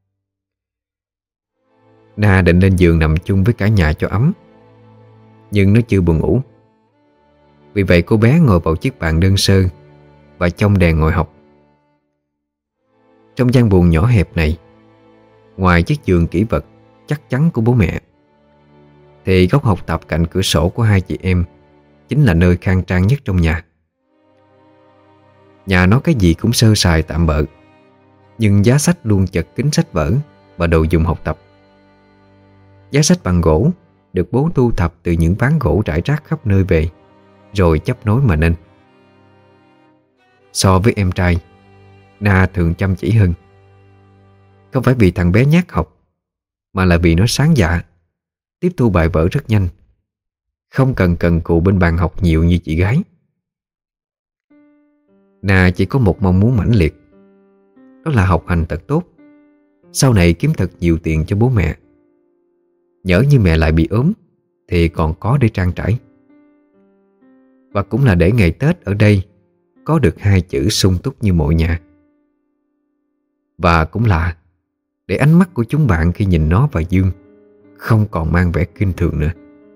Na định lên giường nằm chung với cả nhà cho ấm, nhưng nó chưa buồn ngủ. Vì vậy cô bé ngồi vào chiếc bàn đơn sơ và trong đèn ngồi học. Trong gian buồng nhỏ hẹp này, ngoài chiếc giường kỷ vật chắc chắn của bố mẹ, thì góc học tập cạnh cửa sổ của hai chị em chính là nơi khang trang nhất trong nhà. Nhà nó cái gì cũng sơ sài tạm bợ, nhưng giá sách luôn chật kín sách vở và đồ dùng học tập. Giá sách bằng gỗ được bố thu thập từ những ván gỗ rải rác khắp nơi về, rồi chấp nối mà nên. So với em trai, Na thường chăm chỉ hơn. Không phải vì thằng bé nhát học, mà là vì nó sáng dạ, tiếp thu bài vở rất nhanh, không cần cần cù bên bàn học nhiều như chị gái. Na chỉ có một mong muốn mãnh liệt, đó là học hành thật tốt, sau này kiếm thật nhiều tiền cho bố mẹ. Nhỡ như mẹ lại bị ốm thì còn có để trang trải. Và cũng là để ngày Tết ở đây có được hai chữ sung túc như mọi nhà. Và cũng là để ánh mắt của chúng bạn khi nhìn nó và Dương không còn mang vẻ kinh thường nữa.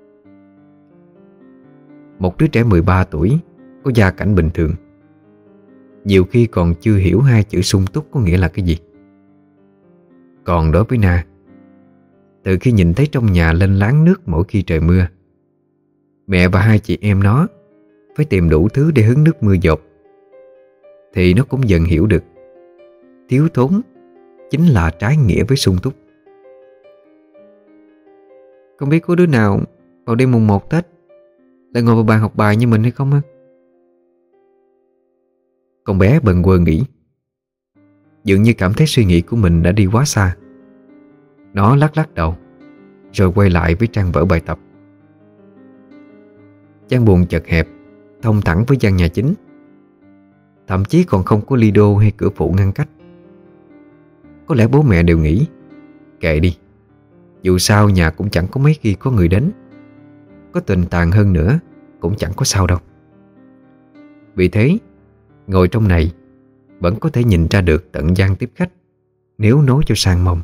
Một đứa trẻ mười ba tuổi có gia cảnh bình thường, nhiều khi còn chưa hiểu hai chữ sung túc có nghĩa là cái gì. Còn đối với Na, từ khi nhìn thấy trong nhà lên láng nước mỗi khi trời mưa, mẹ và hai chị em nó phải tìm đủ thứ để hứng nước mưa dột, thì nó cũng dần hiểu được thiếu thốn chính là trái nghĩa với sung túc. Không biết có đứa nào vào đêm mùng một Tết lại ngồi vào bàn học bài như mình hay không á? Con bé bần quơ nghĩ. Dường như cảm thấy suy nghĩ của mình đã đi quá xa. Nó lắc lắc đầu, rồi quay lại với trang vở bài tập. Gian buồng chật hẹp, thông thẳng với gian nhà chính, thậm chí còn không có lido hay cửa phụ ngăn cách. Có lẽ bố mẹ đều nghĩ kệ đi, dù sao nhà cũng chẳng có mấy khi có người đến, có tình tàn hơn nữa cũng chẳng có sao đâu. Vì thế, ngồi trong này vẫn có thể nhìn ra được tận gian tiếp khách nếu nối cho sang mông.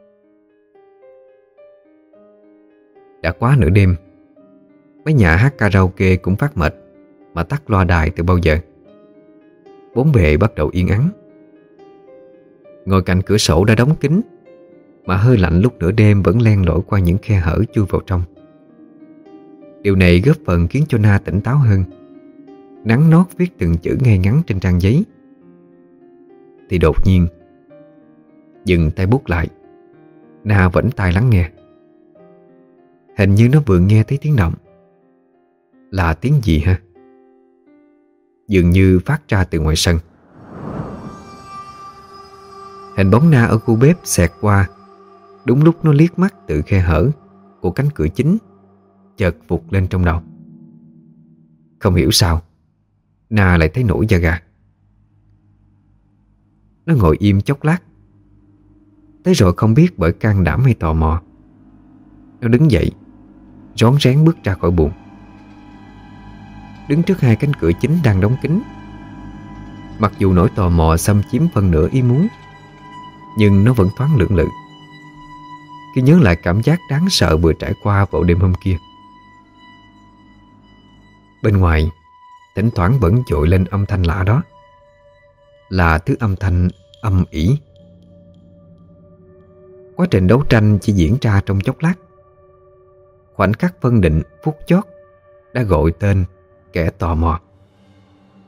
Đã quá nửa đêm, mấy nhà hát karaoke cũng phát mệt mà tắt loa đài từ bao giờ. Bốn bề bắt đầu yên ắng. Ngồi cạnh cửa sổ đã đóng kín, mà hơi lạnh lúc nửa đêm vẫn len lỏi qua những khe hở chui vào trong. Điều này góp phần khiến cho Na tỉnh táo hơn, nắn nót viết từng chữ ngay ngắn trên trang giấy. Thì đột nhiên dừng tay bút lại. Na vẫn tai lắng nghe. Hình như nó vừa nghe thấy tiếng động. Là tiếng gì ha? Dường như phát ra từ ngoài sân. Hình bóng Na ở khu bếp xẹt qua đúng lúc nó liếc mắt từ khe hở của cánh cửa chính, chợt vụt lên trong đầu. Không hiểu sao Na lại thấy nổi da gà. Nó ngồi im chốc lát, thế rồi không biết bởi can đảm hay tò mò, nó đứng dậy, rón rén bước ra khỏi buồng. Đứng trước hai cánh cửa chính đang đóng kín, mặc dù nỗi tò mò xâm chiếm phần nửa ý muốn, nhưng nó vẫn thoáng lưỡng lự khi nhớ lại cảm giác đáng sợ vừa trải qua vào đêm hôm kia. Bên ngoài thỉnh thoảng vẫn dội lên âm thanh lạ đó, là thứ âm thanh âm ỉ. Quá trình đấu tranh chỉ diễn ra trong chốc lát. Khoảnh khắc phân định phút chót đã gọi tên kẻ tò mò.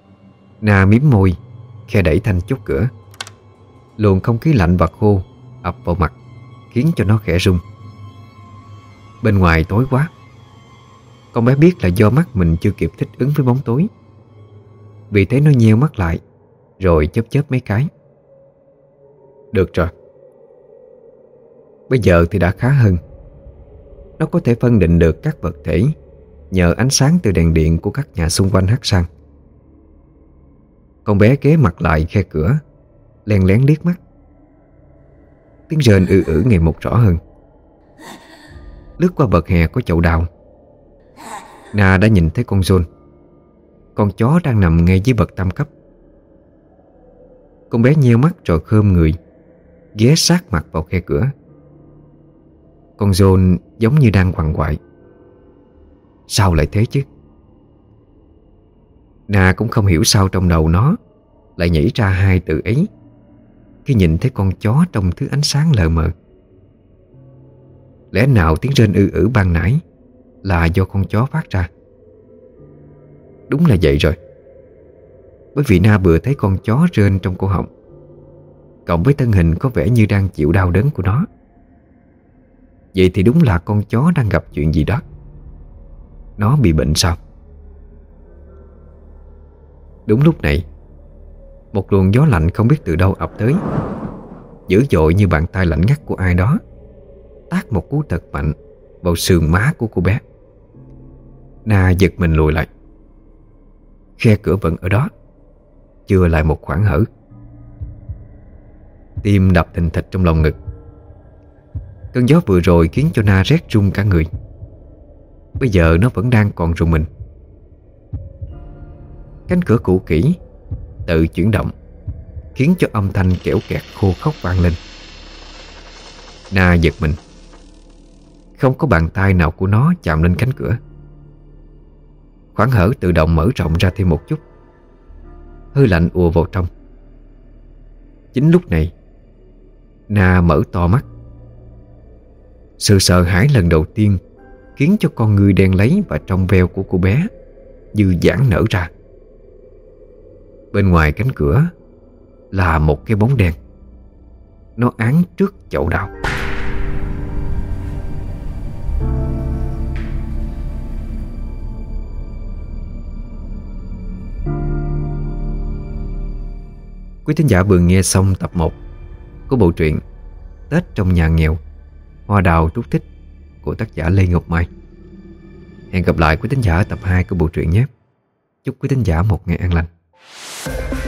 Na miếm môi, khe đẩy thanh chốt cửa. Luồng không khí lạnh và khô ập vào mặt, khiến cho nó khẽ rung. Bên ngoài tối quá. Con bé biết là do mắt mình chưa kịp thích ứng với bóng tối, vì thế nó nheo mắt lại, rồi chớp chớp mấy cái. Được rồi. Bây giờ thì đã khá hơn. Nó có thể phân định được các vật thể nhờ ánh sáng từ đèn điện của các nhà xung quanh hắt sang. Con bé ghé mặt lại khe cửa, len lén liếc mắt. Tiếng rên ư ử ngày một rõ hơn. Lướt qua bậc hè có chậu đào, Na đã nhìn thấy con John, con chó đang nằm ngay dưới bậc tam cấp. Con bé nheo mắt rồi khom người, ghé sát mặt vào khe cửa. Con John giống như đang quằn quại. Sao lại thế chứ? Na cũng không hiểu sao trong đầu nó lại nhảy ra hai từ ấy khi nhìn thấy con chó trong thứ ánh sáng lờ mờ. Lẽ nào tiếng rên ư ử ban nãy là do con chó phát ra? Đúng là vậy rồi. Bởi vì Na vừa thấy con chó rên trong cổ họng, cộng với thân hình có vẻ như đang chịu đau đớn của nó. Vậy thì đúng là con chó đang gặp chuyện gì đó. Nó bị bệnh sao? Đúng lúc này, một luồng gió lạnh không biết từ đâu ập tới, dữ dội như bàn tay lạnh ngắt của ai đó tát một cú thật mạnh vào sườn má của cô bé. Na giật mình lùi lại. Khe cửa vẫn ở đó, chừa lại một khoảng hở. Tim đập thình thịch trong lòng ngực. Cơn gió vừa rồi khiến cho Na rét run cả người. Bây giờ nó vẫn đang còn rùng mình. Cánh cửa cũ kỹ tự chuyển động, khiến cho âm thanh kẽo kẹt khô khóc vang lên. Na giật mình. Không có bàn tay nào của nó chạm lên cánh cửa. Khoảng hở tự động mở rộng ra thêm một chút. Hơi lạnh ùa vào trong. Chính lúc này, Na mở to mắt. Sự sợ hãi lần đầu tiên khiến cho con ngươi đen láy và trong veo của cô bé dư dãn nở ra. Bên ngoài cánh cửa là một cái bóng đen. Nó án trước chậu đào. Quý thính giả vừa nghe xong tập một của bộ truyện Tết trong nhà nghèo, Hoa đào trút thích của tác giả Lê Ngọc Mai. Hẹn gặp lại quý thính giả ở tập hai của bộ truyện nhé. Chúc quý thính giả một ngày an lành.